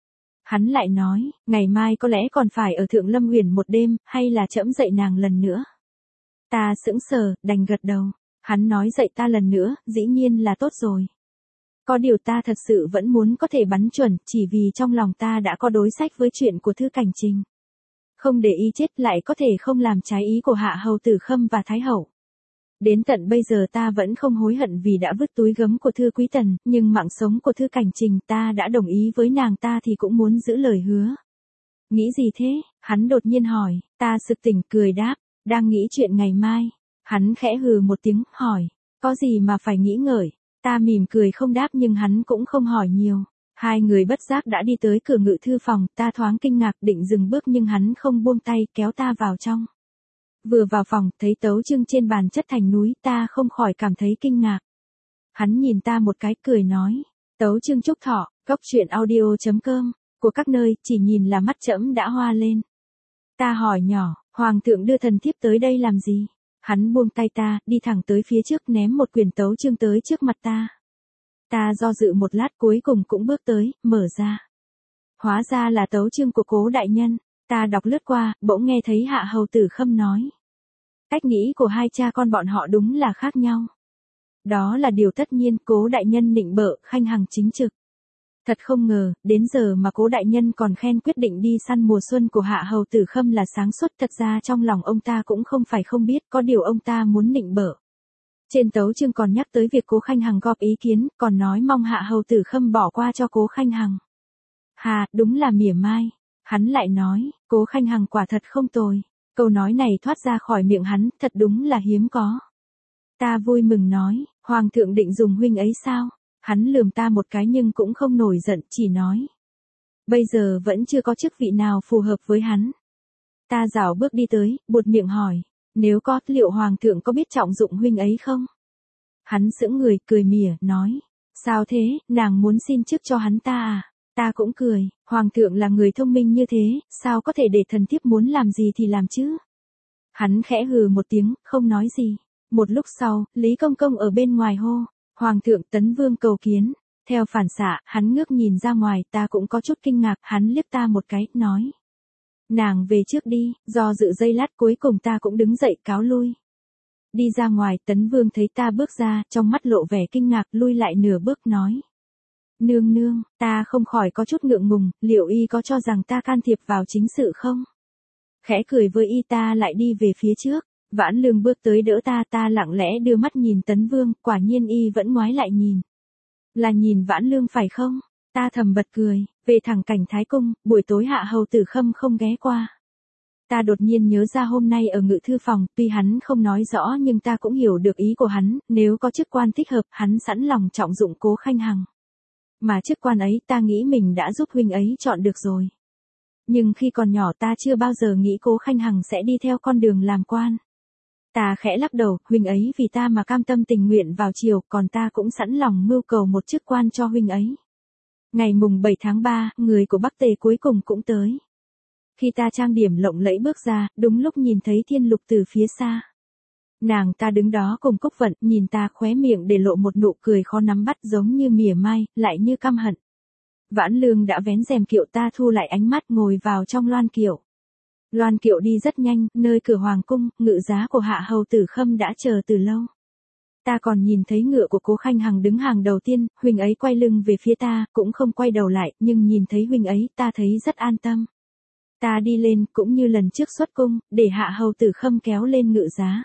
Speaker 1: Hắn lại nói, ngày mai có lẽ còn phải ở Thượng Lâm Uyển một đêm, hay là trẫm dạy nàng lần nữa. Ta sững sờ, đành gật đầu. Hắn nói dạy ta lần nữa, dĩ nhiên là tốt rồi. Có điều ta thật sự vẫn muốn có thể bắn chuẩn, chỉ vì trong lòng ta đã có đối sách với chuyện của Thư Cảnh Trình. Không để ý chết lại có thể không làm trái ý của Hạ hầu tử Khâm và Thái hậu. Đến tận bây giờ ta vẫn không hối hận vì đã vứt túi gấm của Thư Quý Tần, nhưng mạng sống của Thư Cảnh Trình ta đã đồng ý với nàng, ta thì cũng muốn giữ lời hứa. Nghĩ gì thế? Hắn đột nhiên hỏi, ta sực tỉnh cười đáp, đang nghĩ chuyện ngày mai. Hắn khẽ hừ một tiếng, hỏi, có gì mà phải nghĩ ngợi? Ta mỉm cười không đáp nhưng hắn cũng không hỏi nhiều. Hai người bất giác đã đi tới cửa ngự thư phòng, ta thoáng kinh ngạc định dừng bước nhưng hắn không buông tay, kéo ta vào trong. Vừa vào phòng, thấy tấu chương trên bàn chất thành núi, ta không khỏi cảm thấy kinh ngạc. Hắn nhìn ta một cái, cười nói, tấu chương chúc thọ, cốc truyện audio chấm com, của các nơi, chỉ nhìn là mắt trẫm đã hoa lên. Ta hỏi nhỏ, Hoàng thượng đưa thần thiếp tới đây làm gì? Hắn buông tay ta, đi thẳng tới phía trước ném một quyển tấu chương tới trước mặt ta. Ta do dự một lát cuối cùng cũng bước tới, mở ra. Hóa ra là tấu chương của Cố đại nhân. Ta đọc lướt qua, bỗng nghe thấy Hạ hầu tử Khâm nói. Cách nghĩ của hai cha con bọn họ đúng là khác nhau. Đó là điều tất nhiên, Cố đại nhân nịnh bợ, khanh hằng chính trực. Thật không ngờ, đến giờ mà Cố đại nhân còn khen quyết định đi săn mùa xuân của Hạ hầu tử Khâm là sáng suốt, thật ra trong lòng ông ta cũng không phải không biết, có điều ông ta muốn nịnh bợ. Trên tấu chương còn nhắc tới việc Cố khanh hằng góp ý kiến, còn nói mong Hạ hầu tử Khâm bỏ qua cho Cố khanh hằng. Hà, đúng là mỉa mai. Hắn lại nói, Cố Khanh Hằng quả thật không tồi. Câu nói này thoát ra khỏi miệng hắn, thật đúng là hiếm có. Ta vui mừng nói, Hoàng thượng định dùng huynh ấy sao? Hắn lườm ta một cái nhưng cũng không nổi giận, chỉ nói. Bây giờ vẫn chưa có chức vị nào phù hợp với hắn. Ta rảo bước đi tới, buột miệng hỏi, nếu có, liệu Hoàng thượng có biết trọng dụng huynh ấy không? Hắn sững người, cười mỉa, nói, sao thế, nàng muốn xin chức cho hắn ta à? Ta cũng cười, Hoàng thượng là người thông minh như thế, sao có thể để thần thiếp muốn làm gì thì làm chứ? Hắn khẽ hừ một tiếng, không nói gì. Một lúc sau, Lý Công Công ở bên ngoài hô, Hoàng thượng Tấn Vương cầu kiến. Theo phản xạ, hắn ngước nhìn ra ngoài, ta cũng có chút kinh ngạc, hắn liếc ta một cái, nói. Nàng về trước đi, do dự giây lát cuối cùng ta cũng đứng dậy cáo lui. Đi ra ngoài, Tấn Vương thấy ta bước ra, trong mắt lộ vẻ kinh ngạc, lui lại nửa bước nói. Nương nương, ta không khỏi có chút ngượng ngùng, liệu y có cho rằng ta can thiệp vào chính sự không? Khẽ cười với y ta lại đi về phía trước, Vãn Lương bước tới đỡ ta, ta lặng lẽ đưa mắt nhìn Tấn Vương, quả nhiên y vẫn ngoái lại nhìn. Là nhìn Vãn Lương phải không? Ta thầm bật cười, về thẳng cảnh Thái Cung, buổi tối Hạ Hầu Tử Khâm không ghé qua. Ta đột nhiên nhớ ra hôm nay ở ngự thư phòng, tuy hắn không nói rõ nhưng ta cũng hiểu được ý của hắn, nếu có chức quan thích hợp, hắn sẵn lòng trọng dụng Cố Khanh Hằng. Mà chức quan ấy ta nghĩ mình đã giúp huynh ấy chọn được rồi. Nhưng khi còn nhỏ ta chưa bao giờ nghĩ Cố Khanh Hằng sẽ đi theo con đường làm quan. Ta khẽ lắc đầu, huynh ấy vì ta mà cam tâm tình nguyện vào triều, còn ta cũng sẵn lòng mưu cầu một chức quan cho huynh ấy. Ngày mùng bảy tháng ba, người của Bắc Tề cuối cùng cũng tới. Khi ta trang điểm lộng lẫy bước ra, đúng lúc nhìn thấy Thiên Lục từ phía xa. Nàng ta đứng đó cùng Cúc Vận, nhìn ta khóe miệng để lộ một nụ cười khó nắm bắt giống như mỉa mai, lại như căm hận. Vãn Lương đã vén rèm kiệu, ta thu lại ánh mắt ngồi vào trong loan kiệu. Loan kiệu đi rất nhanh, nơi cửa hoàng cung, ngự giá của Hạ Hầu Tử Khâm đã chờ từ lâu. Ta còn nhìn thấy ngựa của Cố Khanh Hằng đứng hàng đầu tiên, huynh ấy quay lưng về phía ta, cũng không quay đầu lại, nhưng nhìn thấy huynh ấy, ta thấy rất an tâm. Ta đi lên, cũng như lần trước xuất cung, để Hạ Hầu Tử Khâm kéo lên ngự giá.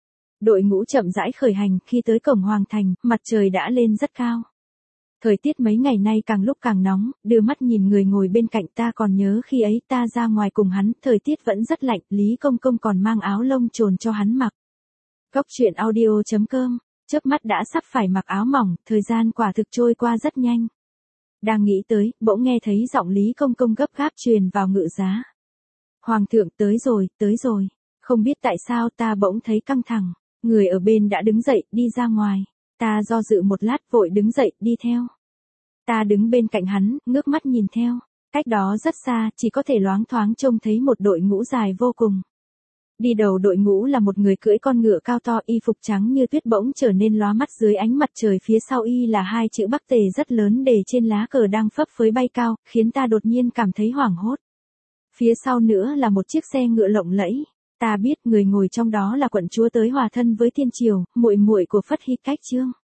Speaker 1: Đội ngũ chậm rãi khởi hành, khi tới cổng hoàng thành, mặt trời đã lên rất cao. Thời tiết mấy ngày nay càng lúc càng nóng, đưa mắt nhìn người ngồi bên cạnh, ta còn nhớ khi ấy ta ra ngoài cùng hắn, thời tiết vẫn rất lạnh, Lý Công Công còn mang áo lông trồn cho hắn mặc. Góc truyện audio chấm com, chớp mắt đã sắp phải mặc áo mỏng, thời gian quả thực trôi qua rất nhanh. Đang nghĩ tới, bỗng nghe thấy giọng Lý Công Công gấp gáp truyền vào ngự giá. Hoàng thượng tới rồi, tới rồi. Không biết tại sao ta bỗng thấy căng thẳng. Người ở bên đã đứng dậy, đi ra ngoài. Ta do dự một lát vội đứng dậy, đi theo. Ta đứng bên cạnh hắn, ngước mắt nhìn theo. Cách đó rất xa, chỉ có thể loáng thoáng trông thấy một đội ngũ dài vô cùng. Đi đầu đội ngũ là một người cưỡi con ngựa cao to, y phục trắng như tuyết bỗng trở nên lóa mắt dưới ánh mặt trời, phía sau y là hai chữ Bắc Tề rất lớn để trên lá cờ đang phấp phới bay cao, khiến ta đột nhiên cảm thấy hoảng hốt. Phía sau nữa là một chiếc xe ngựa lộng lẫy. Ta biết người ngồi trong đó là quận chúa tới hòa thân với Thiên Triều, muội muội của Phất Hy Cách Chương.